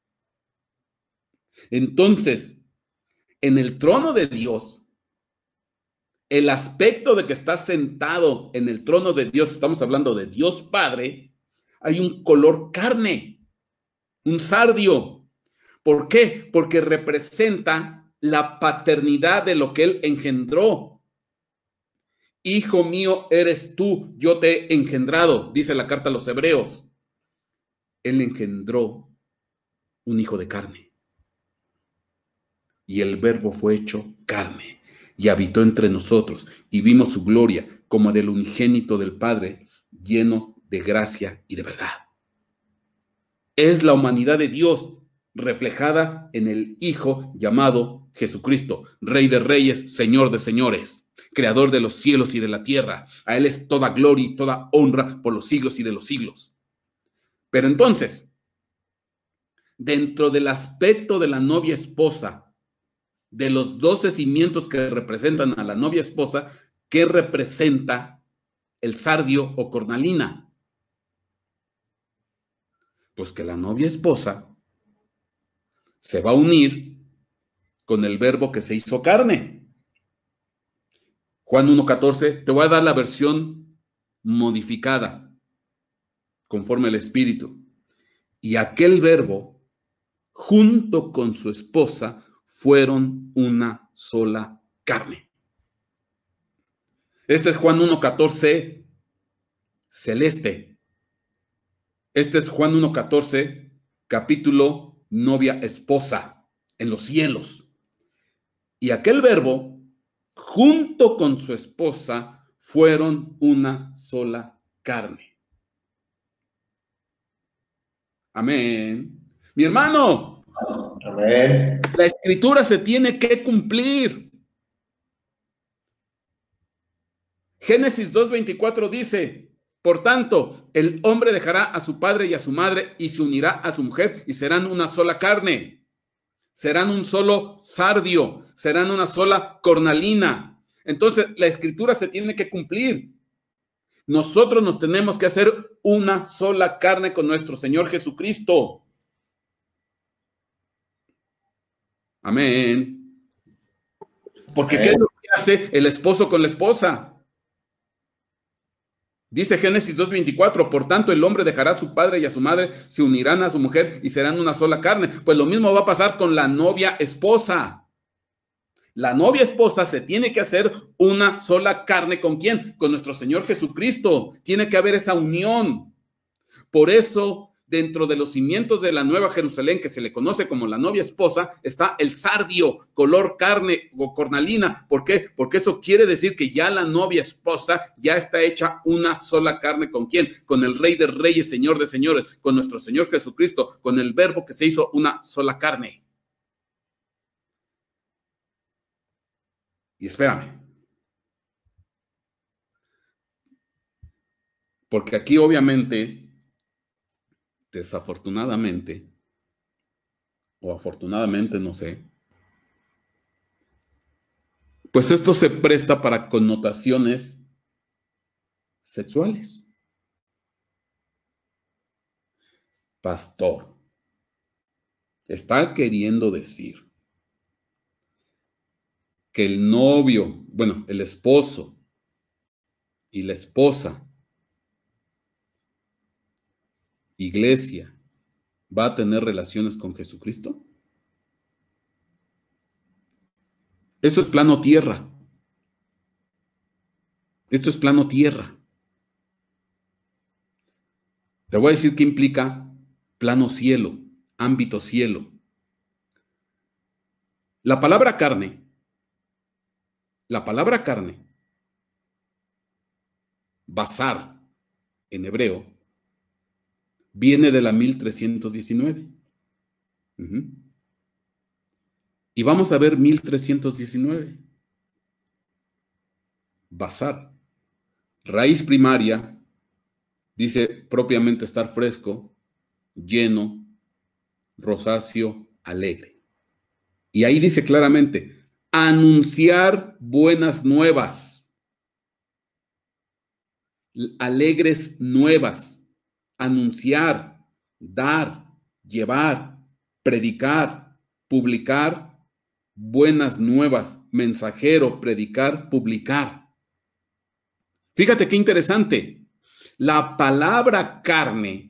Entonces, en el trono de Dios, el aspecto de que está sentado en el trono de Dios, estamos hablando de Dios Padre, hay un color carne, un sardio. ¿Por qué? Porque representa la paternidad de lo que Él engendró. Hijo mío eres tú, yo te he engendrado, dice la carta a los Hebreos. Él engendró un hijo de carne. Y el verbo fue hecho carne y habitó entre nosotros y vimos su gloria como del unigénito del Padre, lleno de gracia y de verdad. Es la humanidad de Dios reflejada en el Hijo llamado Jesucristo, Rey de reyes, Señor de señores, Creador de los cielos y de la tierra. A Él es toda gloria y toda honra por los siglos y de los siglos. Pero entonces, dentro del aspecto de la novia esposa, de los 12 cimientos que representan a la novia esposa, ¿qué representa el sardio o cornalina? Pues que la novia esposa se va a unir con el verbo que se hizo carne. Juan 1:14, te voy a dar la versión modificada, conforme al Espíritu. Y aquel verbo, junto con su esposa, fueron una sola carne. Este es Juan 1:14, celeste. Este es Juan 1:14, capítulo novia esposa, en los cielos. Y aquel verbo, junto con su esposa, fueron una sola carne. Amén. Mi hermano, Amén. la escritura se tiene que cumplir. Génesis 2:24 dice, por tanto, el hombre dejará a su padre y a su madre y se unirá a su mujer y serán una sola carne. Serán un solo sardio, serán una sola cornalina. Entonces, la escritura se tiene que cumplir. Nosotros nos tenemos que hacer una sola carne con nuestro Señor Jesucristo. Amén. Porque ¿qué es lo que hace el esposo con la esposa? Dice Génesis 2:24, por tanto el hombre dejará a su padre y a su madre, se unirán a su mujer y serán una sola carne. Pues lo mismo va a pasar con la novia esposa. La novia esposa se tiene que hacer una sola carne. ¿Con quién? Con nuestro Señor Jesucristo. Tiene que haber esa unión. Por eso, dentro de los cimientos de la Nueva Jerusalén, que se le conoce como la novia esposa, está el sardio, color carne o cornalina. ¿Por qué? Porque eso quiere decir que ya la novia esposa ya está hecha una sola carne. ¿Con quién? Con el Rey de reyes, Señor de señores, con nuestro Señor Jesucristo, con el verbo que se hizo una sola carne. Y espérame. Porque aquí obviamente, desafortunadamente, o afortunadamente, no sé, pues esto se presta para connotaciones sexuales. Pastor, está queriendo decir que el novio, bueno, el esposo y la esposa, iglesia, va a tener relaciones con Jesucristo? Eso es plano tierra. Esto es plano tierra. Te voy a decir qué implica plano cielo, ámbito cielo. La palabra carne, basar en hebreo, viene de la 1319. Y vamos a ver 1319. Basar. Raíz primaria, dice propiamente estar fresco, lleno, rosáceo, alegre. Y ahí dice claramente, anunciar buenas nuevas. Alegres nuevas. Anunciar, dar, llevar, predicar, publicar, buenas nuevas, mensajero, predicar, publicar. Fíjate qué interesante. La palabra carne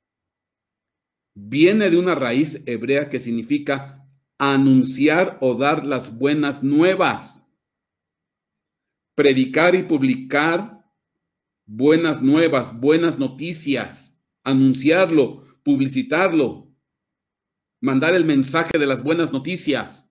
viene de una raíz hebrea que significa anunciar o dar las buenas nuevas. Predicar y publicar buenas nuevas, buenas noticias. Anunciarlo, publicitarlo. Mandar el mensaje de las buenas noticias.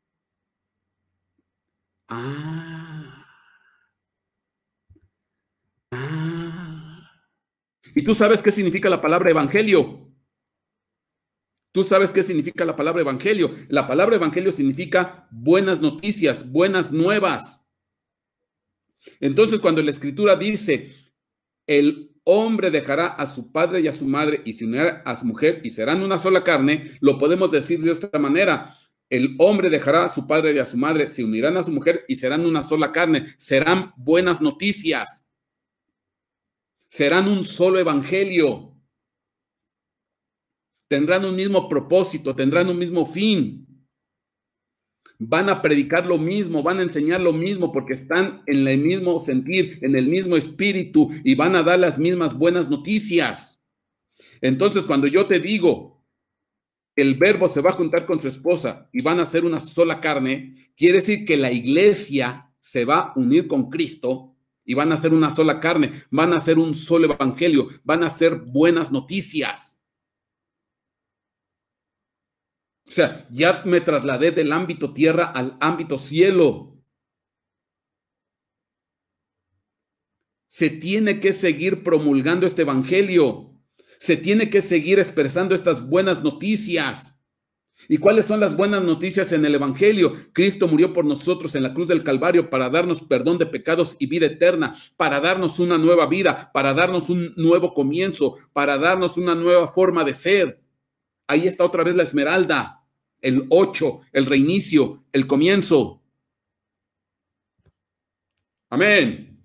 ¿Y tú sabes qué significa la palabra evangelio? ¿Tú sabes qué significa la palabra evangelio? La palabra evangelio significa buenas noticias, buenas nuevas. Entonces, cuando la Escritura dice, el hombre dejará a su padre y a su madre y se unirá a su mujer y serán una sola carne, lo podemos decir de esta manera. El hombre dejará a su padre y a su madre, se unirán a su mujer y serán una sola carne. Serán buenas noticias. Serán un solo evangelio. Tendrán un mismo propósito, tendrán un mismo fin. Van a predicar lo mismo, van a enseñar lo mismo porque están en el mismo sentir, en el mismo espíritu y van a dar las mismas buenas noticias. Entonces, cuando yo te digo, el verbo se va a juntar con su esposa y van a ser una sola carne, quiere decir que la iglesia se va a unir con Cristo y van a ser una sola carne, van a ser un solo evangelio, van a ser buenas noticias. O sea, ya me trasladé del ámbito tierra al ámbito cielo. Se tiene que seguir promulgando este evangelio. Se tiene que seguir expresando estas buenas noticias. ¿Y cuáles son las buenas noticias en el evangelio? Cristo murió por nosotros en la cruz del Calvario para darnos perdón de pecados y vida eterna, para darnos una nueva vida, para darnos un nuevo comienzo, para darnos una nueva forma de ser. Ahí está otra vez la esmeralda, el 8, el reinicio, el comienzo. Amén.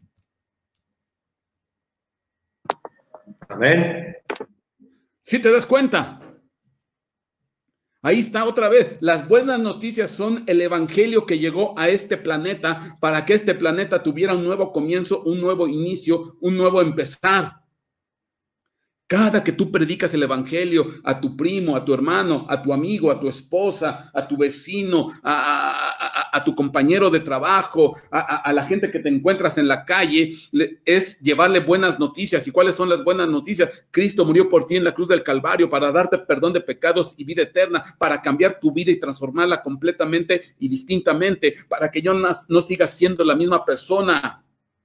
Amén. ¿Sí te das cuenta? Ahí está otra vez. Las buenas noticias son el evangelio que llegó a este planeta para que este planeta tuviera un nuevo comienzo, un nuevo inicio, un nuevo empezar. Cada que tú predicas el evangelio a tu primo, a tu hermano, a tu amigo, a tu esposa, a tu vecino, a tu compañero de trabajo, a la gente que te encuentras en la calle, es llevarle buenas noticias. ¿Y cuáles son las buenas noticias? Cristo murió por ti en la cruz del Calvario para darte perdón de pecados y vida eterna, para cambiar tu vida y transformarla completamente y distintamente, para que yo no siga siendo la misma persona.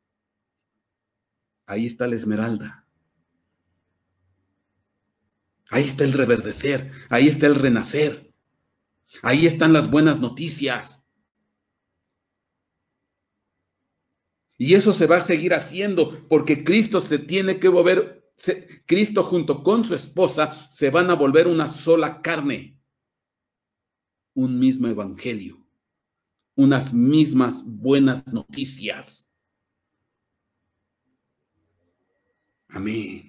Ahí está la esmeralda. Ahí está el reverdecer, ahí está el renacer, ahí están las buenas noticias. Y eso se va a seguir haciendo porque Cristo se tiene que volver, Cristo junto con su esposa se van a volver una sola carne, un mismo evangelio, unas mismas buenas noticias. Amén.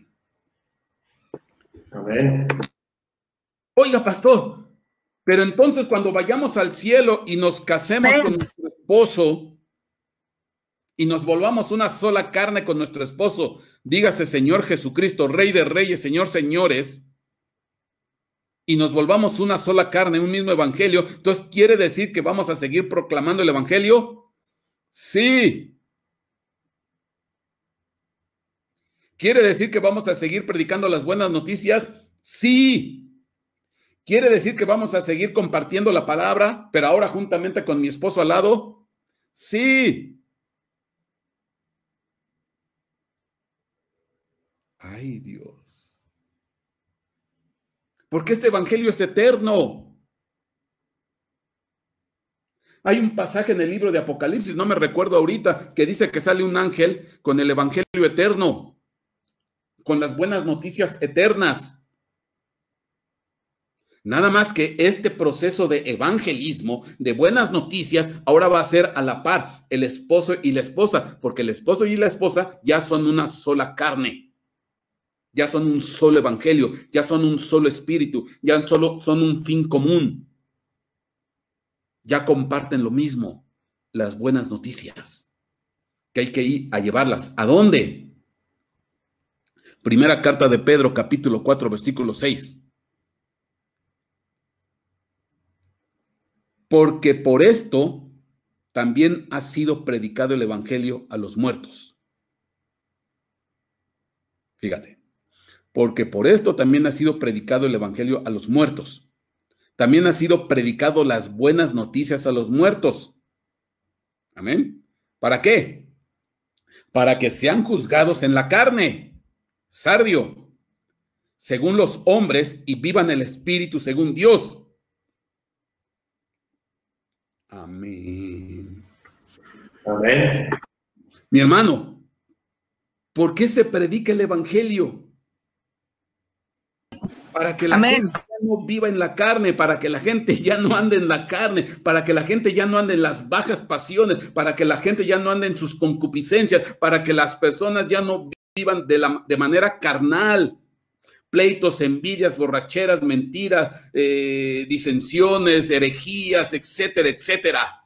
Amén. Oiga, pastor, pero entonces cuando vayamos al cielo y nos casemos con nuestro esposo y nos volvamos una sola carne con nuestro esposo, dígase Señor Jesucristo, Rey de Reyes, Señor, señores, y nos volvamos una sola carne, un mismo evangelio, entonces ¿quiere decir que vamos a seguir proclamando el evangelio? Sí. ¿Quiere decir que vamos a seguir predicando las buenas noticias? Sí. ¿Quiere decir que vamos a seguir compartiendo la palabra, pero ahora juntamente con mi esposo al lado? Sí. Ay, Dios. Porque este evangelio es eterno. Hay un pasaje en el libro de Apocalipsis, no me recuerdo ahorita, que dice que sale un ángel con el evangelio eterno, con las buenas noticias eternas. Nada más que este proceso de evangelismo, de buenas noticias, ahora va a ser a la par el esposo y la esposa, porque el esposo y la esposa ya son una sola carne, ya son un solo evangelio, ya son un solo espíritu, ya solo son un fin común, ya comparten lo mismo, las buenas noticias, que hay que ir a llevarlas. ¿A dónde? Primera carta de Pedro, capítulo 4, versículo 6. Porque por esto también ha sido predicado el evangelio a los muertos. Fíjate, porque por esto también ha sido predicado el evangelio a los muertos. También ha sido predicado las buenas noticias a los muertos. Amén. ¿Para qué? Para que sean juzgados en la carne, sardio, según los hombres, y vivan el espíritu según Dios. Amén. Amén. Mi hermano, ¿por qué se predica el evangelio? Para que la gente ya no viva en la carne, para que la gente ya no ande en la carne, para que la gente ya no ande en las bajas pasiones, para que la gente ya no ande en sus concupiscencias, para que las personas ya no vivan de manera carnal. Pleitos, envidias, borracheras, mentiras, disensiones, herejías, etcétera, etcétera.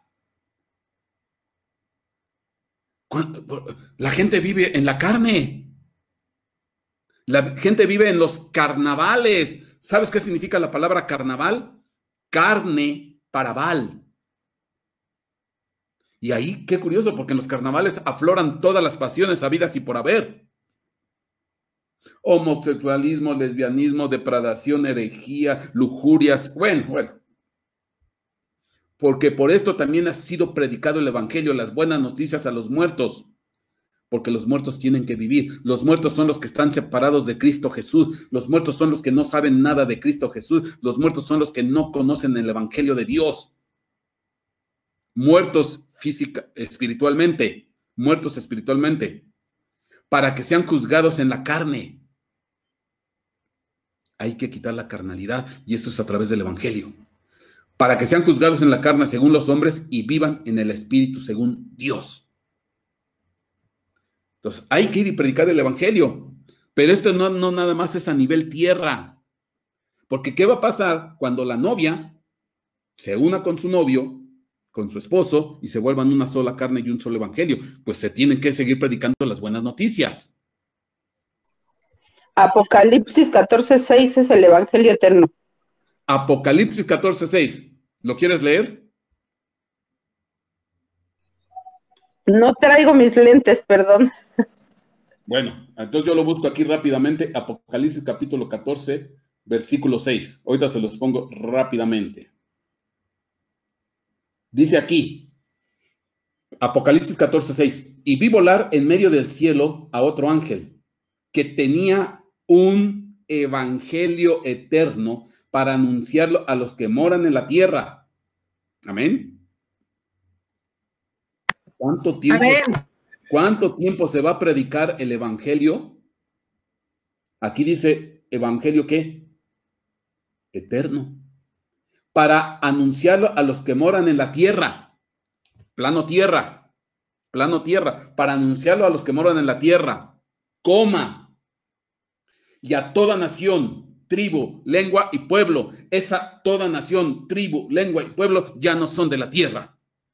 La gente vive en la carne. La gente vive en los carnavales. ¿Sabes qué significa la palabra carnaval? Carne para Baal. Y ahí, qué curioso, porque en los carnavales afloran todas las pasiones habidas y por haber. Homosexualismo, lesbianismo, depradación, herejía, lujurias. Bueno. Porque por esto también ha sido predicado el evangelio, las buenas noticias a los muertos. Porque los muertos tienen que vivir. Los muertos son los que están separados de Cristo Jesús. Los muertos son los que no saben nada de Cristo Jesús. Los muertos son los que no conocen el evangelio de Dios. Muertos espiritualmente. Muertos espiritualmente. Para que sean juzgados en la carne. Hay que quitar la carnalidad y eso es a través del evangelio. Para que sean juzgados en la carne según los hombres y vivan en el espíritu según Dios. Entonces, hay que ir y predicar el evangelio. Pero esto no nada más es a nivel tierra. Porque ¿qué va a pasar cuando la novia se una con su novio, con su esposo, y se vuelvan una sola carne y un solo evangelio? Pues se tienen que seguir predicando las buenas noticias. Apocalipsis 14:6 es el evangelio eterno. Apocalipsis 14:6. ¿Lo quieres leer? No traigo mis lentes, perdón. Bueno, entonces yo lo busco aquí rápidamente. Apocalipsis capítulo 14, versículo 6. Ahorita se los pongo rápidamente. Dice aquí, Apocalipsis 14:6. Y vi volar en medio del cielo a otro ángel que tenía un evangelio eterno para anunciarlo a los que moran en la tierra. Amén. ¿Cuánto tiempo? Amén. ¿Cuánto tiempo se va a predicar el evangelio? Aquí dice, ¿evangelio qué? Eterno. Para anunciarlo a los que moran en la tierra. Plano tierra. Plano tierra. Para anunciarlo a los que moran en la tierra. Coma. Y a toda nación, tribu, lengua y pueblo. Esa toda nación, tribu, lengua y pueblo ya no son de la tierra.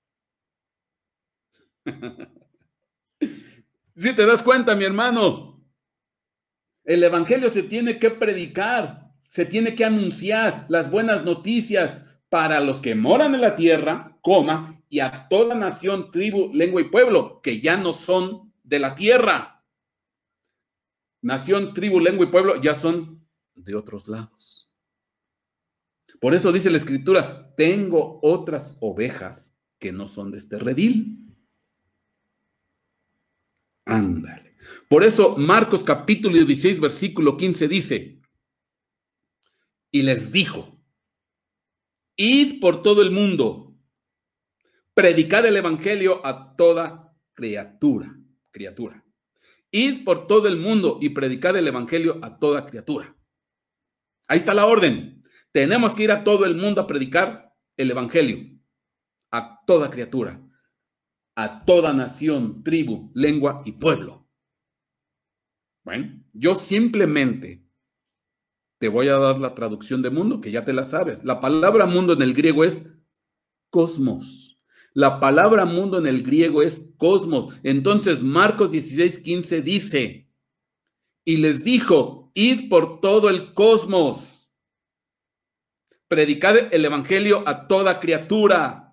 ¿Sí te das cuenta, mi hermano? El evangelio se tiene que predicar. Se tiene que anunciar las buenas noticias para los que moran en la tierra, coma, y a toda nación, tribu, lengua y pueblo, que ya no son de la tierra. Nación, tribu, lengua y pueblo ya son de otros lados. Por eso dice la Escritura, tengo otras ovejas que no son de este redil. Ándale. Por eso Marcos capítulo 16, versículo 15 dice, y les dijo, id por todo el mundo, predicad el evangelio a toda criatura. Id por todo el mundo y predicad el evangelio a toda criatura. Ahí está la orden. Tenemos que ir a todo el mundo a predicar el evangelio a toda criatura, a toda nación, tribu, lengua y pueblo. Bueno, yo simplemente te voy a dar la traducción de mundo, que ya te la sabes. La palabra mundo en el griego es cosmos. La palabra mundo en el griego es cosmos. Entonces, Marcos 16:15 dice, y les dijo, id por todo el cosmos, predicad el evangelio a toda criatura,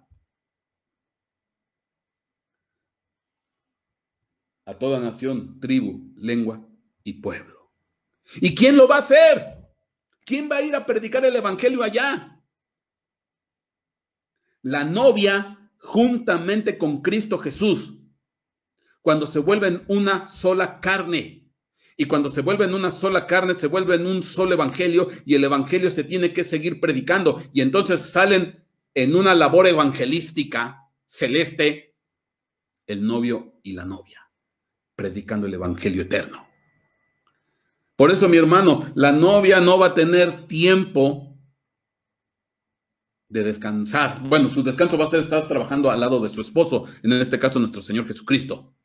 a toda nación, tribu, lengua y pueblo. ¿Y quién lo va a hacer? ¿Quién va a ir a predicar el evangelio allá? La novia juntamente con Cristo Jesús, cuando se vuelven una sola carne. Y cuando se vuelven una sola carne, se vuelven un solo evangelio y el evangelio se tiene que seguir predicando. Y entonces salen en una labor evangelística celeste el novio y la novia, predicando el evangelio eterno. Por eso, mi hermano, la novia no va a tener tiempo de descansar. Bueno, su descanso va a ser estar trabajando al lado de su esposo, en este caso nuestro Señor Jesucristo.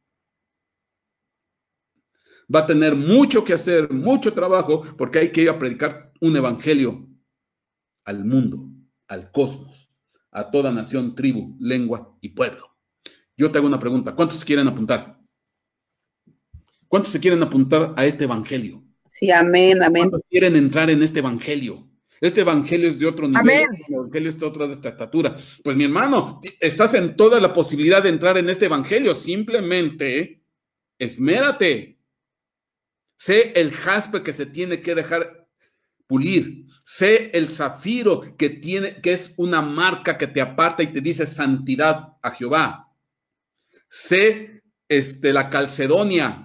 Va a tener mucho que hacer, mucho trabajo, porque hay que ir a predicar un evangelio al mundo, al cosmos, a toda nación, tribu, lengua y pueblo. Yo te hago una pregunta, ¿cuántos quieren apuntar? ¿Cuántos se quieren apuntar a este evangelio? Sí, amén, amén. ¿Cuántos quieren entrar en este evangelio? Este evangelio es de otro nivel, Amén. este evangelio es de otra estatura. Pues mi hermano, estás en toda la posibilidad de entrar en este evangelio. Simplemente esmérate. Sé el jaspe que se tiene que dejar pulir. Sé el zafiro que es una marca que te aparta y te dice santidad a Jehová. Sé la calcedonia.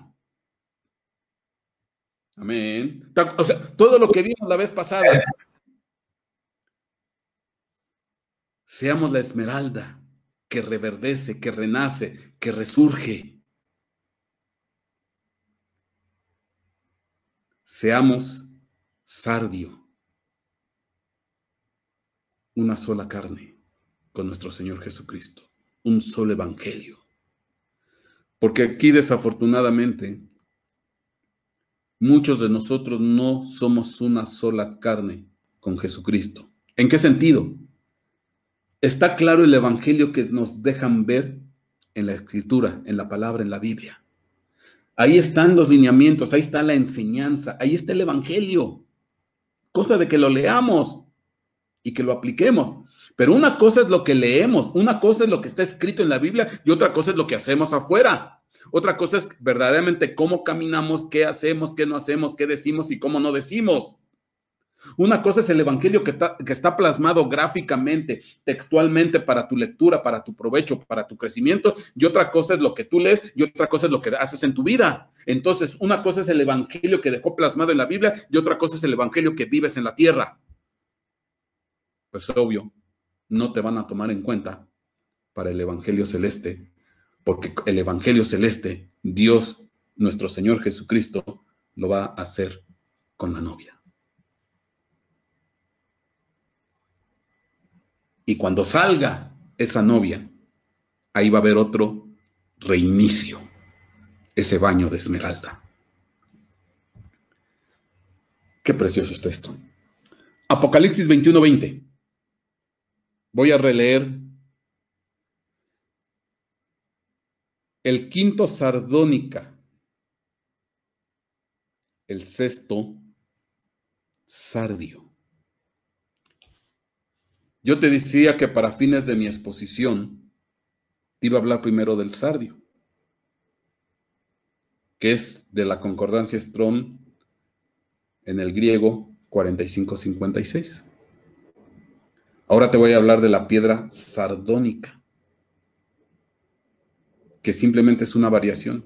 Amén. O sea, todo lo que vimos la vez pasada. Seamos la esmeralda que reverdece, que renace, que resurge. Seamos sardio, una sola carne con nuestro Señor Jesucristo, un solo evangelio. Porque aquí desafortunadamente muchos de nosotros no somos una sola carne con Jesucristo. ¿En qué sentido? Está claro el evangelio que nos dejan ver en la Escritura, en la palabra, en la Biblia. Ahí están los lineamientos, ahí está la enseñanza, ahí está el evangelio. Cosa de que lo leamos y que lo apliquemos. Pero una cosa es lo que leemos, una cosa es lo que está escrito en la Biblia y otra cosa es lo que hacemos afuera. Otra cosa es verdaderamente cómo caminamos, qué hacemos, qué no hacemos, qué decimos y cómo no decimos. Una cosa es el evangelio que está plasmado gráficamente, textualmente para tu lectura, para tu provecho, para tu crecimiento, y otra cosa es lo que tú lees y otra cosa es lo que haces en tu vida. Entonces, una cosa es el evangelio que dejó plasmado en la Biblia y otra cosa es el evangelio que vives en la tierra. Pues obvio, no te van a tomar en cuenta para el evangelio celeste, porque el evangelio celeste, Dios, nuestro Señor Jesucristo, lo va a hacer con la novia. Y cuando salga esa novia, ahí va a haber otro reinicio, ese baño de esmeralda. Qué precioso está esto. Apocalipsis 21:20. Voy a releer el quinto sardónica, el sexto sardio. Yo te decía que para fines de mi exposición te iba a hablar primero del sardio, que es de la concordancia Strong en el griego 4556. Ahora te voy a hablar de la piedra sardónica, que simplemente es una variación,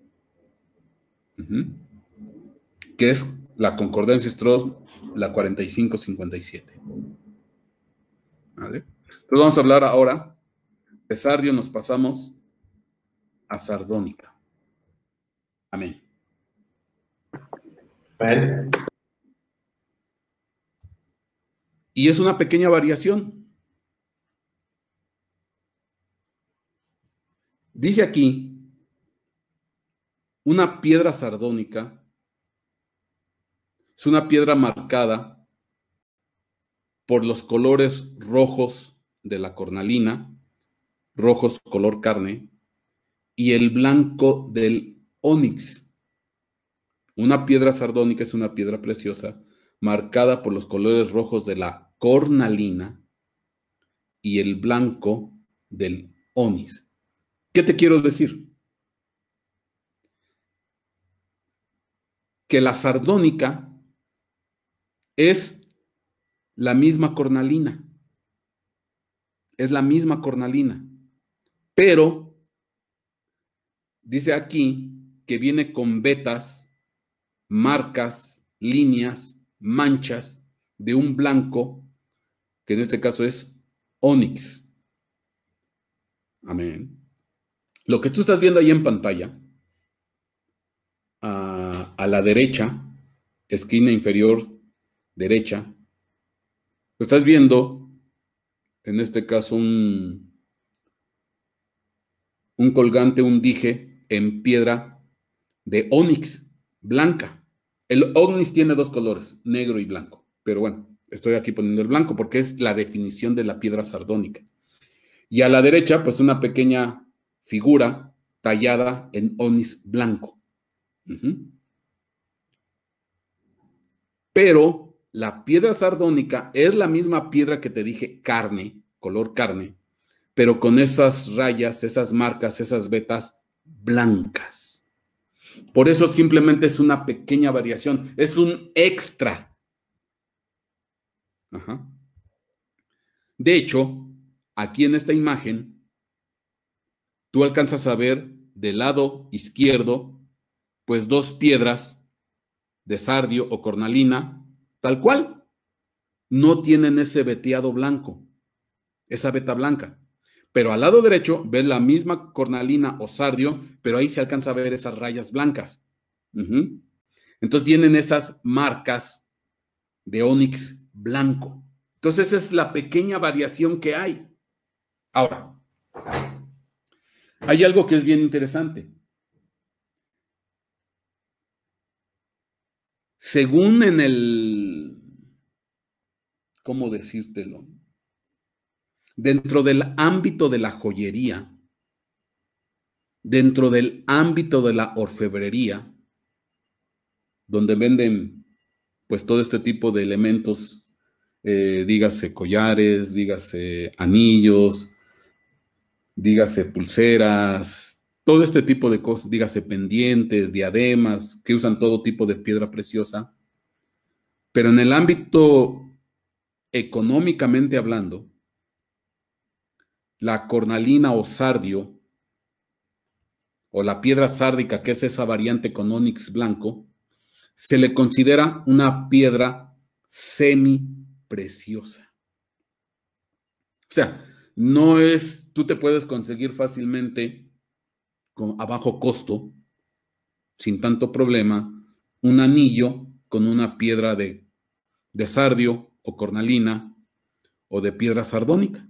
que es la concordancia Strong, la 4557. ¿Vale? Entonces vamos a hablar ahora de sardio, nos pasamos a sardónica. Amén. Amén. Y es una pequeña variación. Dice aquí, una piedra sardónica es una piedra marcada por los colores rojos de la cornalina, rojos color carne, y el blanco del ónix. Una piedra sardónica es una piedra preciosa marcada por los colores rojos de la cornalina y el blanco del ónix. ¿Qué te quiero decir? Que la sardónica es la misma cornalina. Es la misma cornalina. Pero dice aquí que viene con vetas, marcas, líneas, manchas de un blanco, que en este caso es ónix. Amén. Lo que tú estás viendo ahí en pantalla, a la derecha, esquina inferior derecha, estás viendo, en este caso, un colgante, un dije en piedra de ónix blanca. El ónix tiene dos colores, negro y blanco. Pero bueno, estoy aquí poniendo el blanco porque es la definición de la piedra sardónica. Y a la derecha, pues una pequeña figura tallada en ónix blanco. Pero la piedra sardónica es la misma piedra que te dije, carne, color carne, pero con esas rayas, esas marcas, esas vetas blancas. Por eso simplemente es una pequeña variación, es un extra. Ajá. De hecho, aquí en esta imagen, tú alcanzas a ver del lado izquierdo, pues dos piedras de sardio o cornalina, tal cual. No tienen ese veteado blanco, esa veta blanca. Pero al lado derecho ves la misma cornalina o sardio, pero ahí se alcanza a ver esas rayas blancas. Entonces tienen esas marcas de ónix blanco. Entonces esa es la pequeña variación que hay. Ahora, hay algo que es bien interesante. Según en el, ¿cómo decírtelo? Dentro del ámbito de la joyería, dentro del ámbito de la orfebrería, donde venden pues todo este tipo de elementos, dígase collares, dígase anillos, dígase pulseras, todo este tipo de cosas, dígase pendientes, diademas, que usan todo tipo de piedra preciosa. Pero en el ámbito económicamente hablando, la cornalina o sardio, o la piedra sárdica, que es esa variante con ónix blanco, se le considera una piedra semipreciosa. O sea, no es, tú te puedes conseguir fácilmente a bajo costo, sin tanto problema, un anillo con una piedra de sardio o cornalina o de piedra sardónica.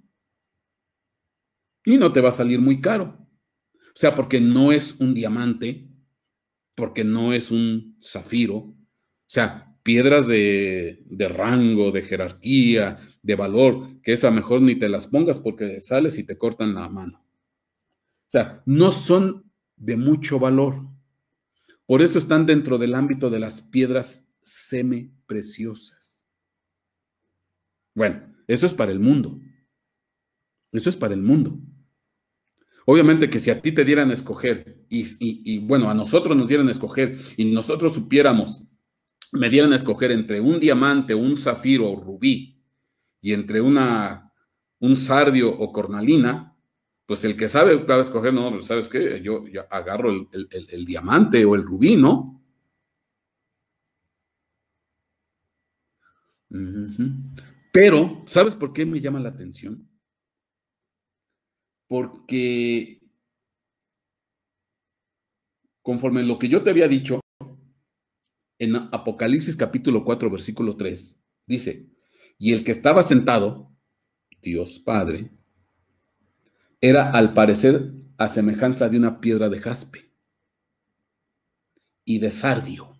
Y no te va a salir muy caro. O sea, porque no es un diamante, porque no es un zafiro. O sea, piedras de rango, de jerarquía, de valor, que esa mejor ni te las pongas porque sales y te cortan la mano. O sea, no son de mucho valor. Por eso están dentro del ámbito de las piedras semipreciosas. Bueno, eso es para el mundo. Eso es para el mundo. Obviamente que si a ti te dieran a escoger y bueno, a nosotros nos dieran a escoger y nosotros supiéramos, me dieran a escoger entre un diamante, un zafiro o rubí y entre un sardio o cornalina, pues el que sabe va a escoger, no, pues ¿sabes qué? Yo agarro el diamante o el rubí, ¿no? Pero, ¿sabes por qué me llama la atención? Porque conforme lo que yo te había dicho, en Apocalipsis capítulo 4, versículo 3, dice, y el que estaba sentado, Dios Padre, era al parecer a semejanza de una piedra de jaspe y de sardio,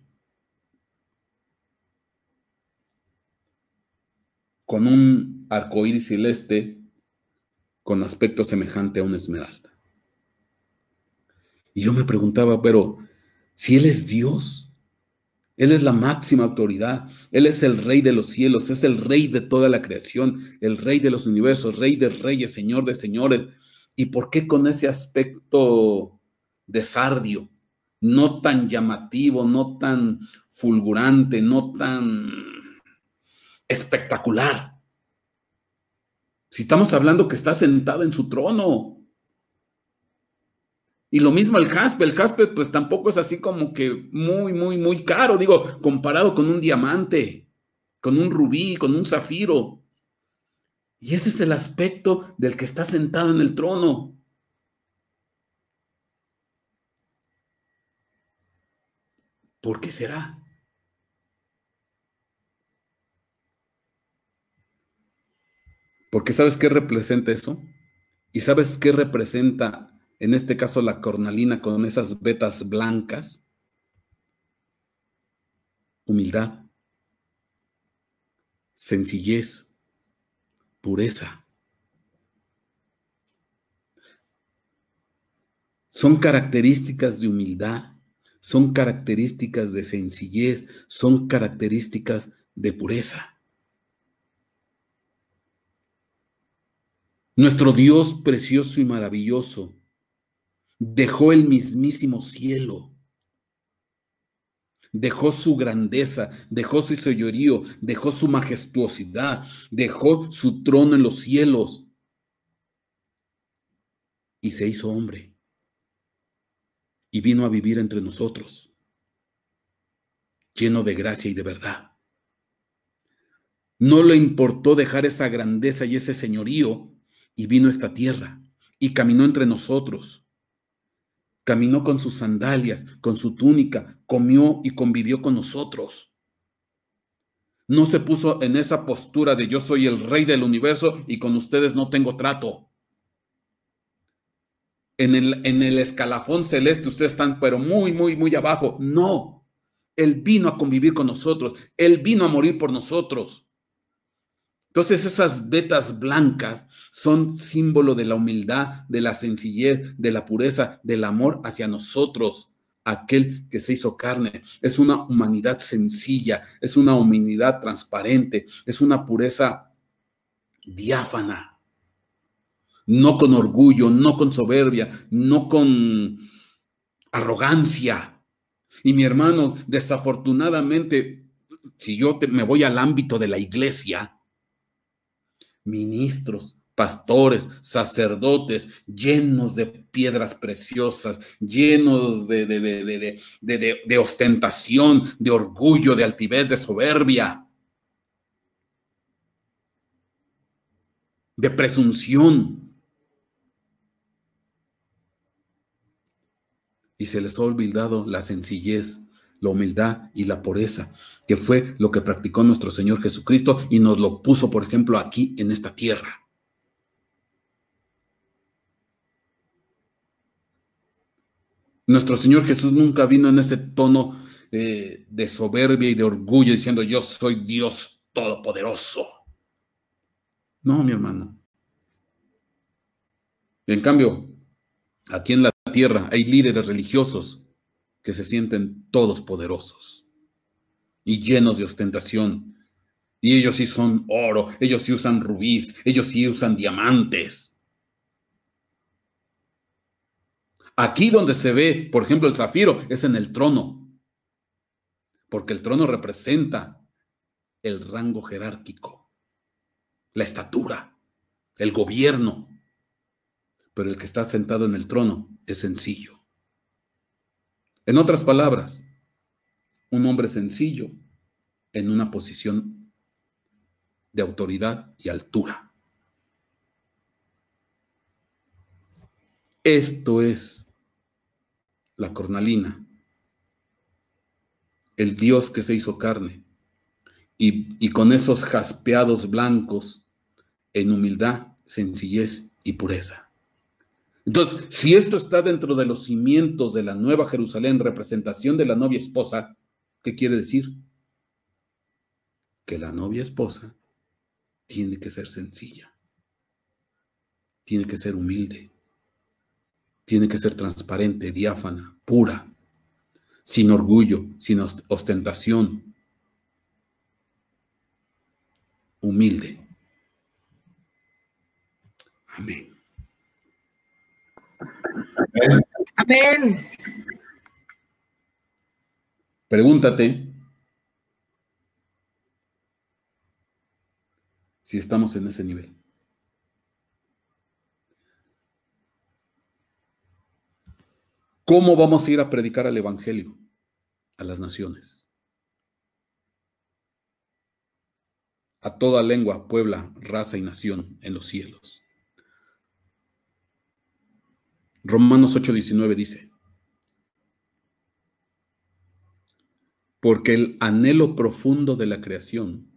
con un arcoíris celeste con aspecto semejante a una esmeralda. Y yo me preguntaba, pero si Él es Dios, Él es la máxima autoridad, Él es el Rey de los cielos, es el Rey de toda la creación, el Rey de los universos, Rey de reyes, Señor de señores. ¿Y por qué con ese aspecto de sardio, no tan llamativo, no tan fulgurante, no tan espectacular? Si estamos hablando que está sentado en su trono. Y lo mismo el jaspe pues tampoco es así como que muy caro, digo, comparado con un diamante, con un rubí, con un zafiro. Y ese es el aspecto del que está sentado en el trono. ¿Por qué será? Porque ¿sabes qué representa eso? ¿Y sabes qué representa, en este caso, la cornalina con esas vetas blancas? Humildad, sencillez, pureza. Son características de humildad, son características de sencillez, son características de pureza. Nuestro Dios precioso y maravilloso dejó el mismísimo cielo, dejó su grandeza, dejó su señorío, dejó su majestuosidad, dejó su trono en los cielos y se hizo hombre y vino a vivir entre nosotros, lleno de gracia y de verdad. No le importó dejar esa grandeza y ese señorío y vino a esta tierra y caminó entre nosotros. Caminó con sus sandalias, con su túnica, comió y convivió con nosotros. No se puso en esa postura de yo soy el rey del universo y con ustedes no tengo trato. En el escalafón celeste ustedes están pero muy abajo. No, Él vino a convivir con nosotros. Él vino a morir por nosotros. Entonces esas vetas blancas son símbolo de la humildad, de la sencillez, de la pureza, del amor hacia nosotros, aquel que se hizo carne. Es una humanidad sencilla, es una humanidad transparente, es una pureza diáfana, no con orgullo, no con soberbia, no con arrogancia. Y mi hermano, desafortunadamente, si yo me voy al ámbito de la iglesia, ministros, pastores, sacerdotes, llenos de piedras preciosas, llenos de ostentación, de orgullo, de altivez, de soberbia, de presunción. Y se les ha olvidado la sencillez, la humildad y la pureza, que fue lo que practicó nuestro Señor Jesucristo y nos lo puso, por ejemplo, aquí en esta tierra. Nuestro Señor Jesús nunca vino en ese tono de soberbia y de orgullo diciendo yo soy Dios todopoderoso. No, mi hermano. En cambio, aquí en la tierra hay líderes religiosos que se sienten todos poderosos y llenos de ostentación Y ellos sí son oro, ellos sí usan rubíes, ellos sí usan diamantes. Aquí donde se ve, por ejemplo, el zafiro es en el trono, porque el trono representa el rango jerárquico, la estatura, el gobierno. Pero el que está sentado en el trono es sencillo. En otras palabras, un hombre sencillo en una posición de autoridad y altura. Esto es la cornalina, el Dios que se hizo carne, y con esos jaspeados blancos en humildad, sencillez y pureza. Entonces, si esto está dentro de los cimientos de la Nueva Jerusalén, representación de la novia esposa, ¿qué quiere decir? Que la novia esposa tiene que ser sencilla, tiene que ser humilde, tiene que ser transparente, diáfana, pura, sin orgullo, sin ostentación, humilde. Amén. Amén. Pregúntate si estamos en ese nivel. ¿Cómo vamos a ir a predicar el Evangelio a las naciones? A toda lengua, puebla, raza y nación en los cielos. Romanos 8:19 dice: porque el anhelo profundo de la creación,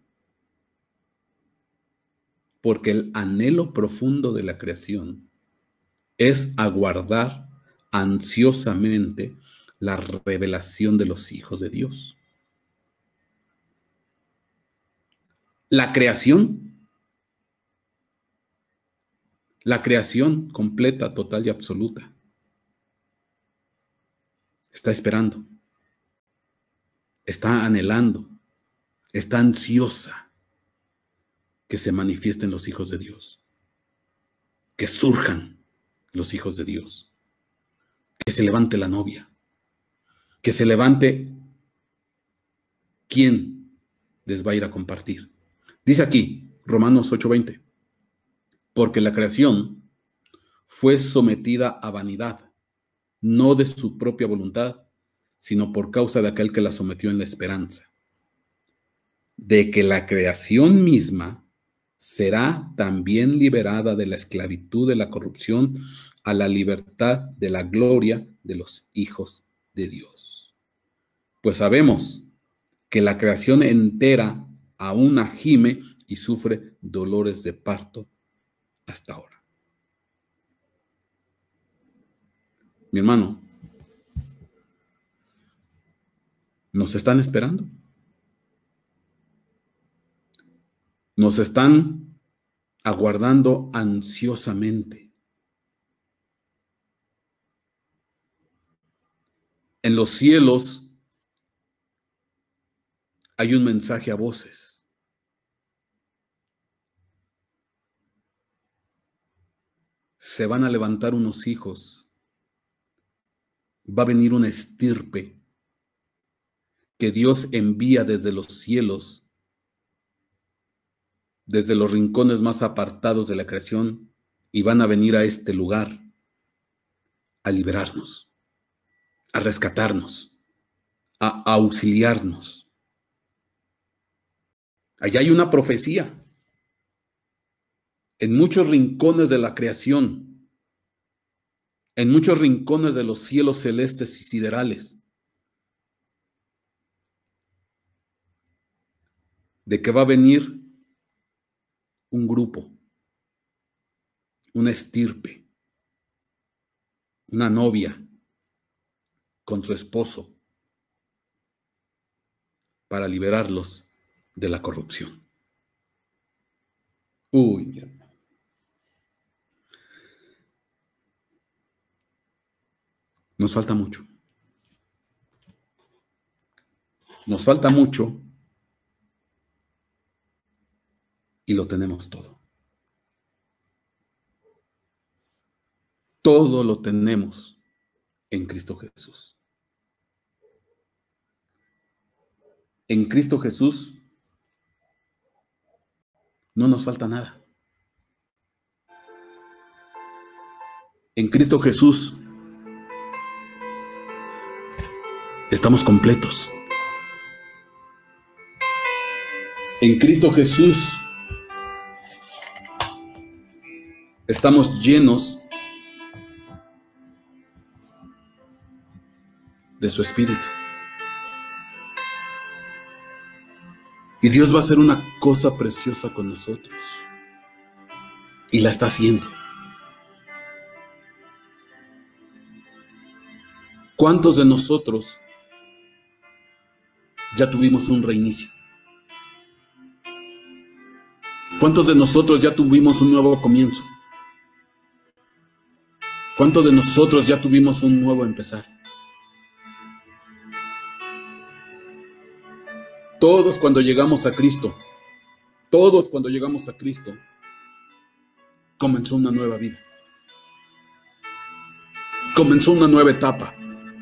es aguardar ansiosamente la revelación de los hijos de Dios. La creación completa, total y absoluta, está esperando, está anhelando, está ansiosa que se manifiesten los hijos de Dios, que surjan los hijos de Dios, que se levante la novia, que se levante quien les va a ir a compartir. Dice aquí, Romanos 8:20, porque la creación fue sometida a vanidad, no de su propia voluntad, sino por causa de aquel que la sometió en la esperanza, de que la creación misma será también liberada de la esclavitud de la corrupción a la libertad de la gloria de los hijos de Dios. Pues sabemos que la creación entera aún gime y sufre dolores de parto hasta ahora. Mi hermano, nos están esperando. Nos están aguardando ansiosamente. En los cielos hay un mensaje a voces. Se van a levantar unos hijos. Va a venir una estirpe que Dios envía desde los cielos, desde los rincones más apartados de la creación, y van a venir a este lugar a liberarnos, a rescatarnos, a auxiliarnos. Allá hay una profecía. En muchos rincones de la creación, en muchos rincones de los cielos celestes y siderales, de que va a venir un grupo, una estirpe, una novia con su esposo para liberarlos de la corrupción. Uy, hermano. Nos falta mucho. Nos falta mucho y lo tenemos todo. Todo lo tenemos en Cristo Jesús. En Cristo Jesús no nos falta nada. En Cristo Jesús estamos completos. En Cristo Jesús estamos llenos de su Espíritu. Y Dios va a hacer una cosa preciosa con nosotros. Y la está haciendo. ¿Cuántos de nosotros ya tuvimos un reinicio? ¿Cuántos de nosotros ya tuvimos un nuevo comienzo? ¿Cuántos de nosotros ya tuvimos un nuevo empezar? Todos cuando llegamos a Cristo, comenzó una nueva vida. Comenzó una nueva etapa.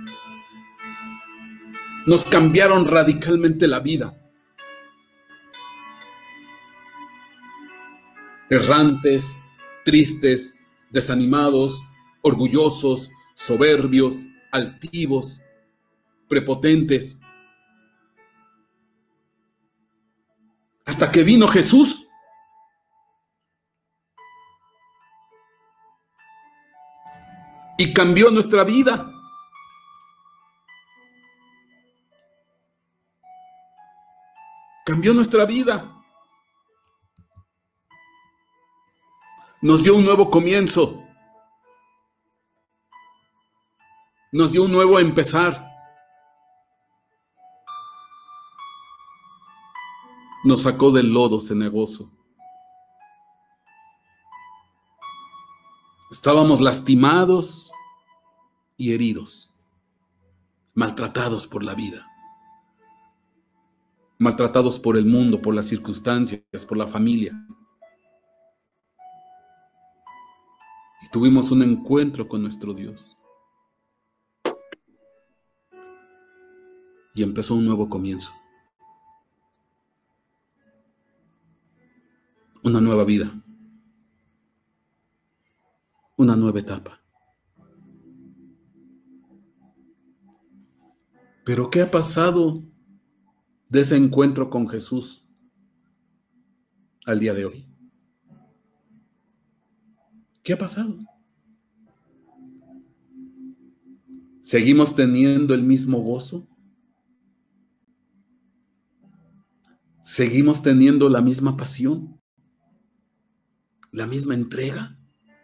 Nos cambiaron radicalmente la vida. Errantes, tristes, desanimados, orgullosos, soberbios, altivos, prepotentes. Hasta que vino Jesús. Y cambió nuestra vida. Cambió nuestra vida. Nos dio un nuevo comienzo. Nos dio un nuevo empezar. Nos sacó del lodo cenagoso. Estábamos lastimados y heridos, maltratados por la vida, maltratados por el mundo, por las circunstancias, por la familia. Y tuvimos un encuentro con nuestro Dios. Y empezó un nuevo comienzo. Una nueva vida. Una nueva etapa. Pero ¿qué ha pasado de ese encuentro con Jesús al día de hoy? ¿Qué ha pasado? ¿Seguimos teniendo el mismo gozo? ¿Seguimos teniendo la misma pasión? ¿La misma entrega?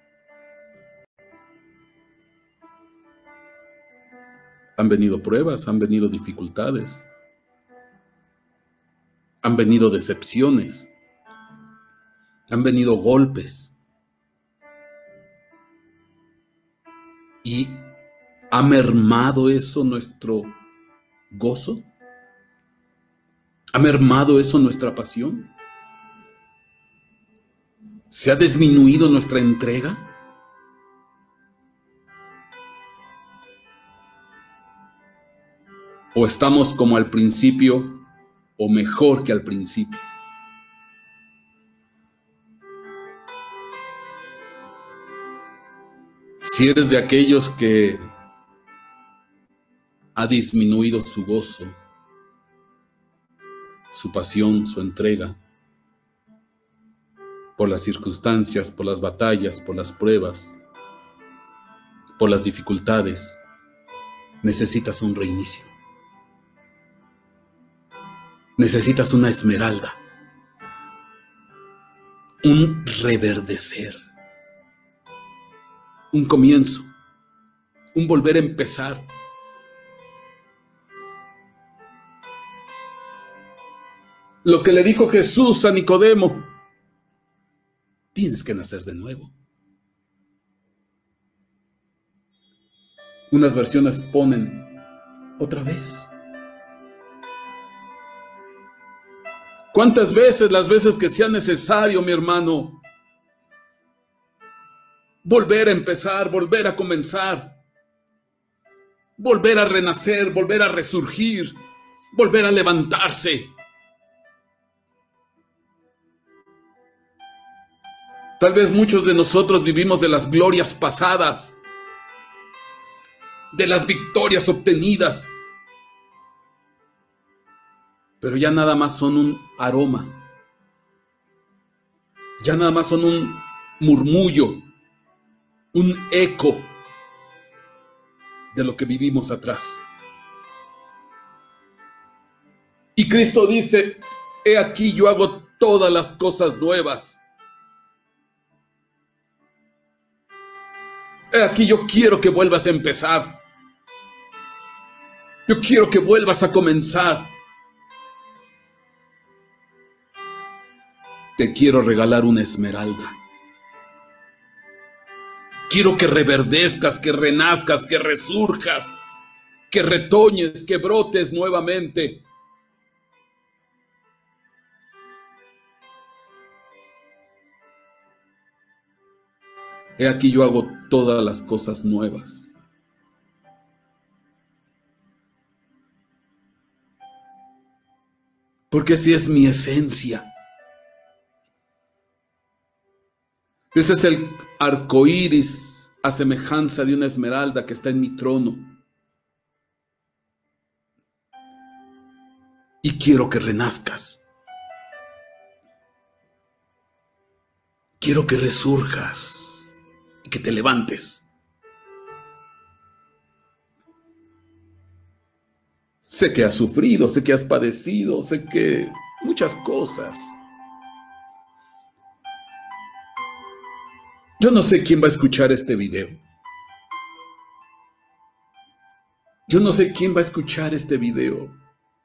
Han venido pruebas, han venido dificultades, han venido decepciones, han venido golpes. ¿Y ha mermado eso nuestro gozo? ¿Ha mermado eso nuestra pasión? ¿Se ha disminuido nuestra entrega? ¿O estamos como al principio o mejor que al principio? Si eres de aquellos que ha disminuido su gozo, su pasión, su entrega, por las circunstancias, por las batallas, por las pruebas, por las dificultades, necesitas un reinicio. Necesitas una esmeralda, un reverdecer, un comienzo, un volver a empezar. Lo que le dijo Jesús a Nicodemo: tienes que nacer de nuevo. Unas versiones ponen otra vez. ¿Cuántas veces? Las veces que sea necesario, mi hermano. Volver a empezar, volver a comenzar. Volver a renacer, volver a resurgir, volver a levantarse. Tal vez muchos de nosotros vivimos de las glorias pasadas, de las victorias obtenidas, pero ya nada más son un aroma, ya nada más son un murmullo, un eco de lo que vivimos atrás. Y Cristo dice: he aquí yo hago todas las cosas nuevas. He aquí yo quiero que vuelvas a empezar. Yo quiero que vuelvas a comenzar. Te quiero regalar una esmeralda. Quiero que reverdezcas, que renazcas, que resurjas, que retoñes, que brotes nuevamente. He aquí yo hago todas las cosas nuevas. Porque así es mi esencia. Ese es el arco iris a semejanza de una esmeralda que está en mi trono. Y quiero que renazcas. Quiero que resurjas y que te levantes. Sé que has sufrido, sé que has padecido, sé que muchas cosas. Yo no sé quién va a escuchar este video. Yo no sé quién va a escuchar este video.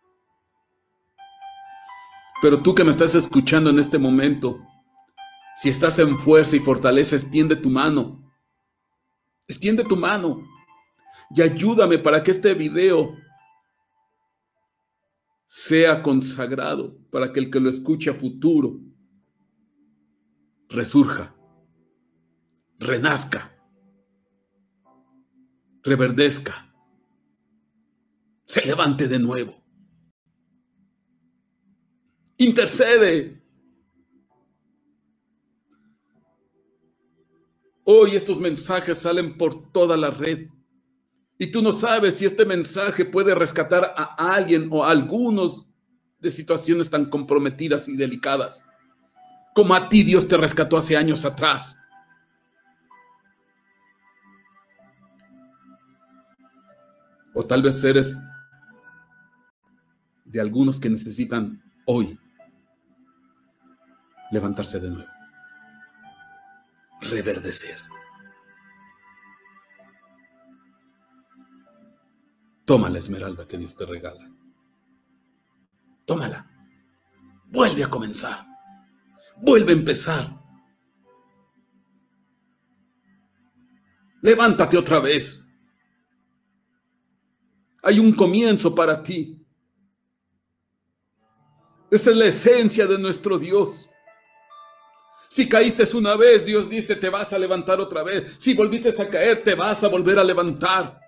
Pero tú que me estás escuchando en este momento, si estás en fuerza y fortaleza, extiende tu mano. Extiende tu mano y ayúdame para que este video sea consagrado, para que el que lo escuche a futuro resurja, renazca, reverdezca, se levante de nuevo. Intercede. Hoy estos mensajes salen por toda la red y tú no sabes si este mensaje puede rescatar a alguien o a algunos de situaciones tan comprometidas y delicadas como a ti Dios te rescató hace años atrás. O tal vez eres de algunos que necesitan hoy levantarse de nuevo, reverdecer. Toma la esmeralda que Dios te regala. Tómala. Vuelve a comenzar. Vuelve a empezar. Levántate otra vez. Hay un comienzo para ti. Esa es la esencia de nuestro Dios. Si caíste una vez, Dios dice, te vas a levantar otra vez. Si volviste a caer, te vas a volver a levantar.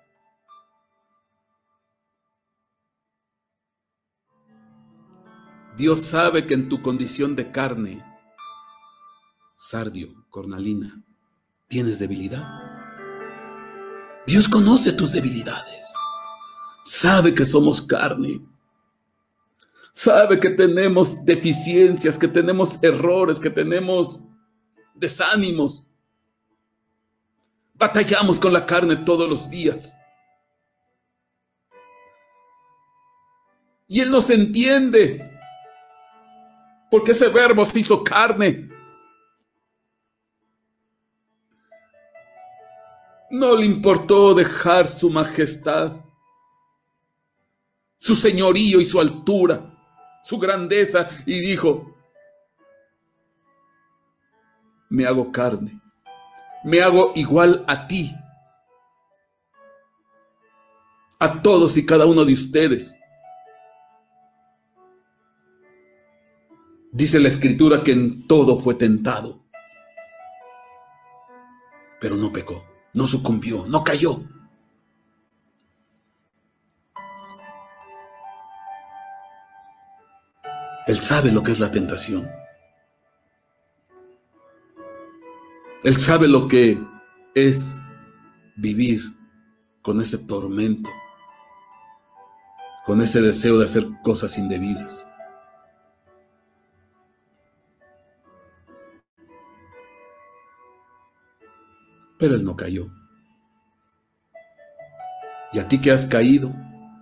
Dios sabe que en tu condición de carne, sardio, cornalina, tienes debilidad. Dios conoce tus debilidades. Sabe que somos carne. Sabe que tenemos deficiencias, que tenemos errores, que tenemos desánimos. Batallamos con la carne todos los días. Y Él nos entiende. Porque ese verbo se hizo carne. No le importó dejar su majestad, su señorío y su altura, su grandeza, y dijo, me hago carne, me hago igual a ti, a todos y cada uno de ustedes. Dice la Escritura que en todo fue tentado, pero no pecó, no sucumbió, no cayó. Él sabe lo que es la tentación. Él sabe lo que es vivir con ese tormento, con ese deseo de hacer cosas indebidas. Pero él no cayó. Y a ti que has caído,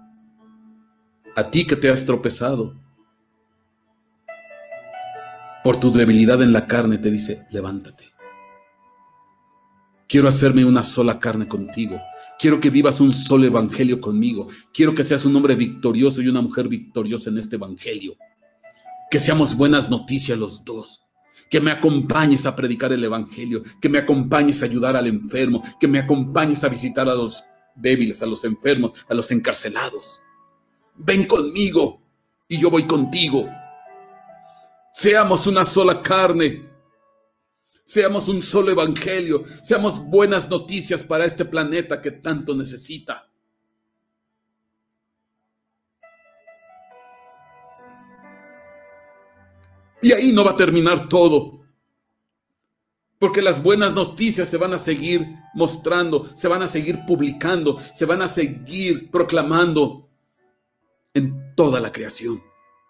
a ti que te has tropezado, por tu debilidad en la carne te dice, levántate. Quiero hacerme una sola carne contigo. Quiero que vivas un solo evangelio conmigo. Quiero que seas un hombre victorioso y una mujer victoriosa en este evangelio. Que seamos buenas noticias los dos. Que me acompañes a predicar el evangelio. Que me acompañes a ayudar al enfermo. Que me acompañes a visitar a los débiles, a los enfermos, a los encarcelados. Ven conmigo y yo voy contigo. Seamos una sola carne, seamos un solo evangelio, seamos buenas noticias para este planeta que tanto necesita. Y ahí no va a terminar todo, porque las buenas noticias se van a seguir mostrando, se van a seguir publicando, se van a seguir proclamando en toda la creación.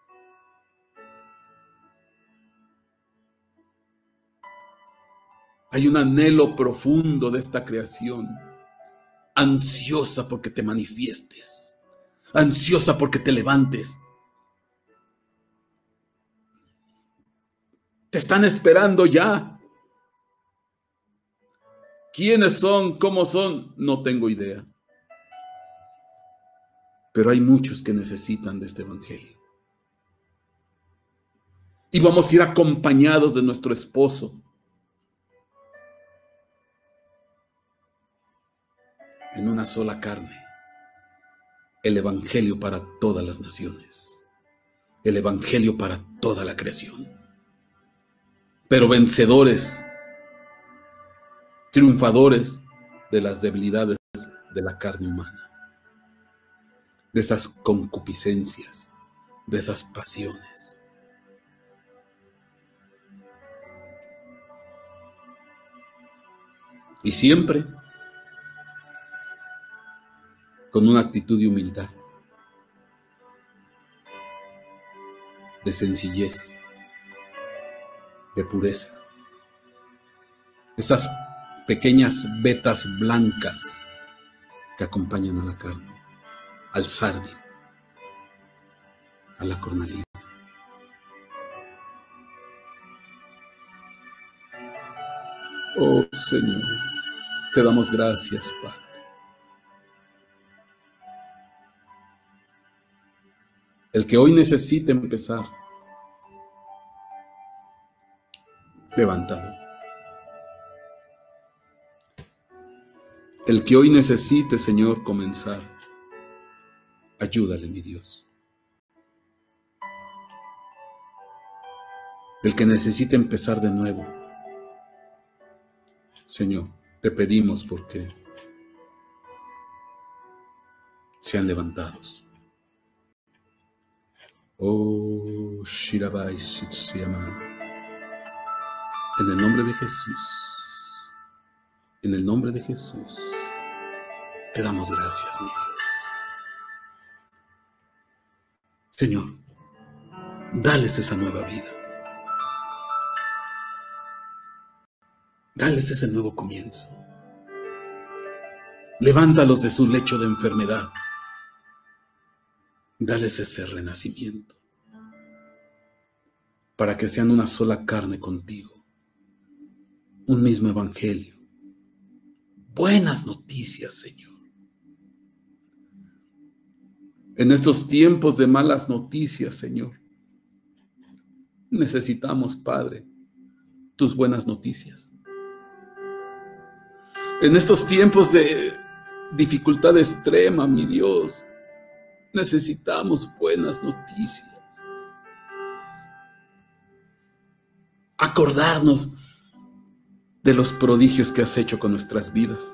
Hay un anhelo profundo de esta creación, ansiosa porque te manifiestes, ansiosa porque te levantes. Te están esperando ya. ¿Quiénes son? ¿Cómo son? No tengo idea. Pero hay muchos que necesitan de este evangelio. Y vamos a ir acompañados de nuestro esposo. En una sola carne, el evangelio para todas las naciones, el evangelio para toda la creación, pero vencedores, triunfadores de las debilidades de la carne humana, de esas concupiscencias, de esas pasiones. Y siempre con una actitud de humildad, de sencillez, de pureza. Esas pequeñas vetas blancas que acompañan a la carne, al sardio, a la cornalina. Oh Señor, te damos gracias, Padre. El que hoy necesite empezar, levántalo. El que hoy necesite, Señor, comenzar, ayúdale, mi Dios. El que necesite empezar de nuevo, Señor, te pedimos porque sean levantados. Oh, Shirabai Shitsuyama. En el nombre de Jesús, en el nombre de Jesús, te damos gracias, mi Dios. Señor, dales esa nueva vida. Dales ese nuevo comienzo. Levántalos de su lecho de enfermedad. Dales ese renacimiento para que sean una sola carne contigo, un mismo evangelio. Buenas noticias, Señor. En estos tiempos de malas noticias, Señor, necesitamos, Padre, tus buenas noticias. En estos tiempos de dificultad extrema, mi Dios, necesitamos buenas noticias. acordarnos de los prodigios que has hecho con nuestras vidas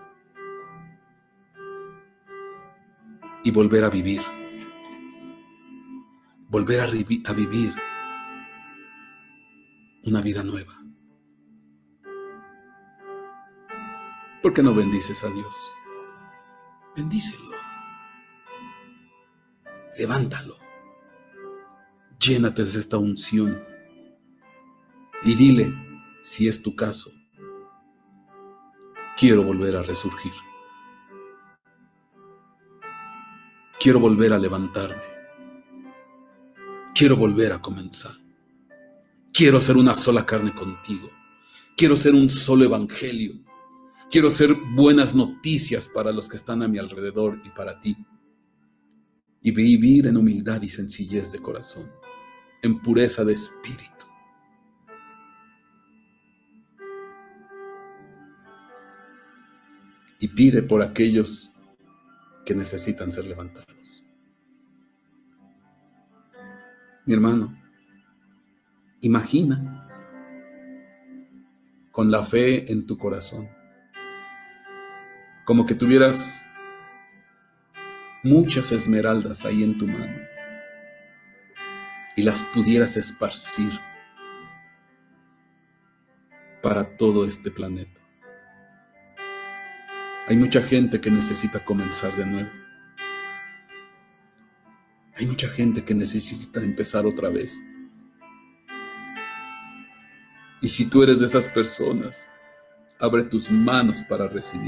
y volver a vivir, a vivir una vida nueva. ¿Por qué no bendices a Dios? Bendícelo. Levántalo. Llénate de esta unción y dile, si es tu caso, quiero volver a resurgir. Quiero volver a levantarme. Quiero volver a comenzar. Quiero ser una sola carne contigo. Quiero ser un solo evangelio. Quiero ser buenas noticias para los que están a mi alrededor y para ti. Y vivir en humildad y sencillez de corazón, en pureza de espíritu. Y pide por aquellos que necesitan ser levantados. Mi hermano, imagina con la fe en tu corazón, como que tuvieras muchas esmeraldas ahí en tu mano y las pudieras esparcir para todo este planeta. Hay mucha gente que necesita comenzar de nuevo. Hay mucha gente que necesita empezar otra vez. Y si tú eres de esas personas, abre tus manos para recibir.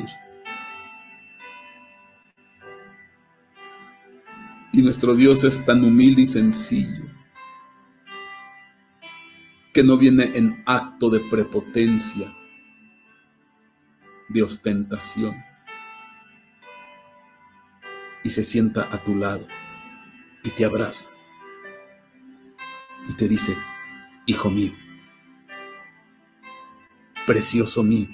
Y nuestro Dios es tan humilde y sencillo que no viene en acto de prepotencia, de ostentación, y se sienta a tu lado y te abraza y te dice, hijo mío, precioso mío,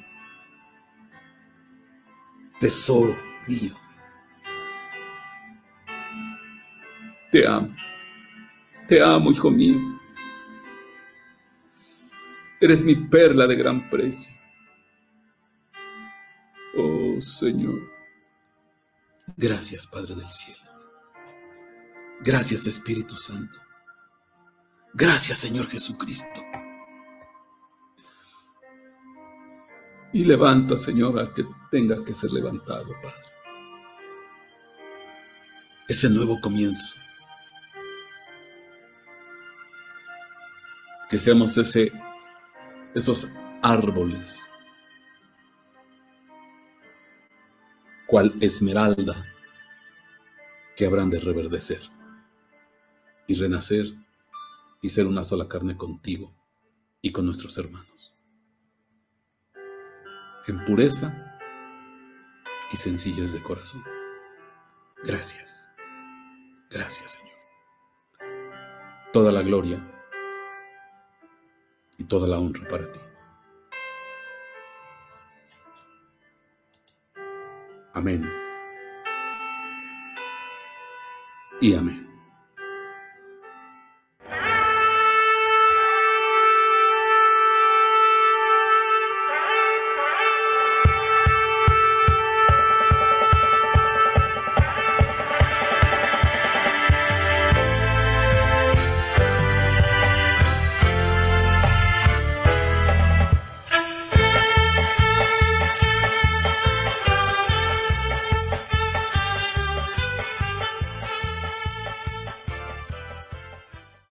tesoro mío, te amo, hijo mío, eres mi perla de gran precio. Oh Señor, gracias Padre del cielo, gracias Espíritu Santo, gracias Señor Jesucristo. Y levanta, Señor, al que tenga que ser levantado, Padre. Ese nuevo comienzo. Que seamos esos árboles, cual esmeralda, que habrán de reverdecer y renacer y ser una sola carne contigo y con nuestros hermanos. En pureza y sencillez de corazón. Gracias. Gracias, Señor. Toda la gloria y toda la honra para ti. Amén. Y amén.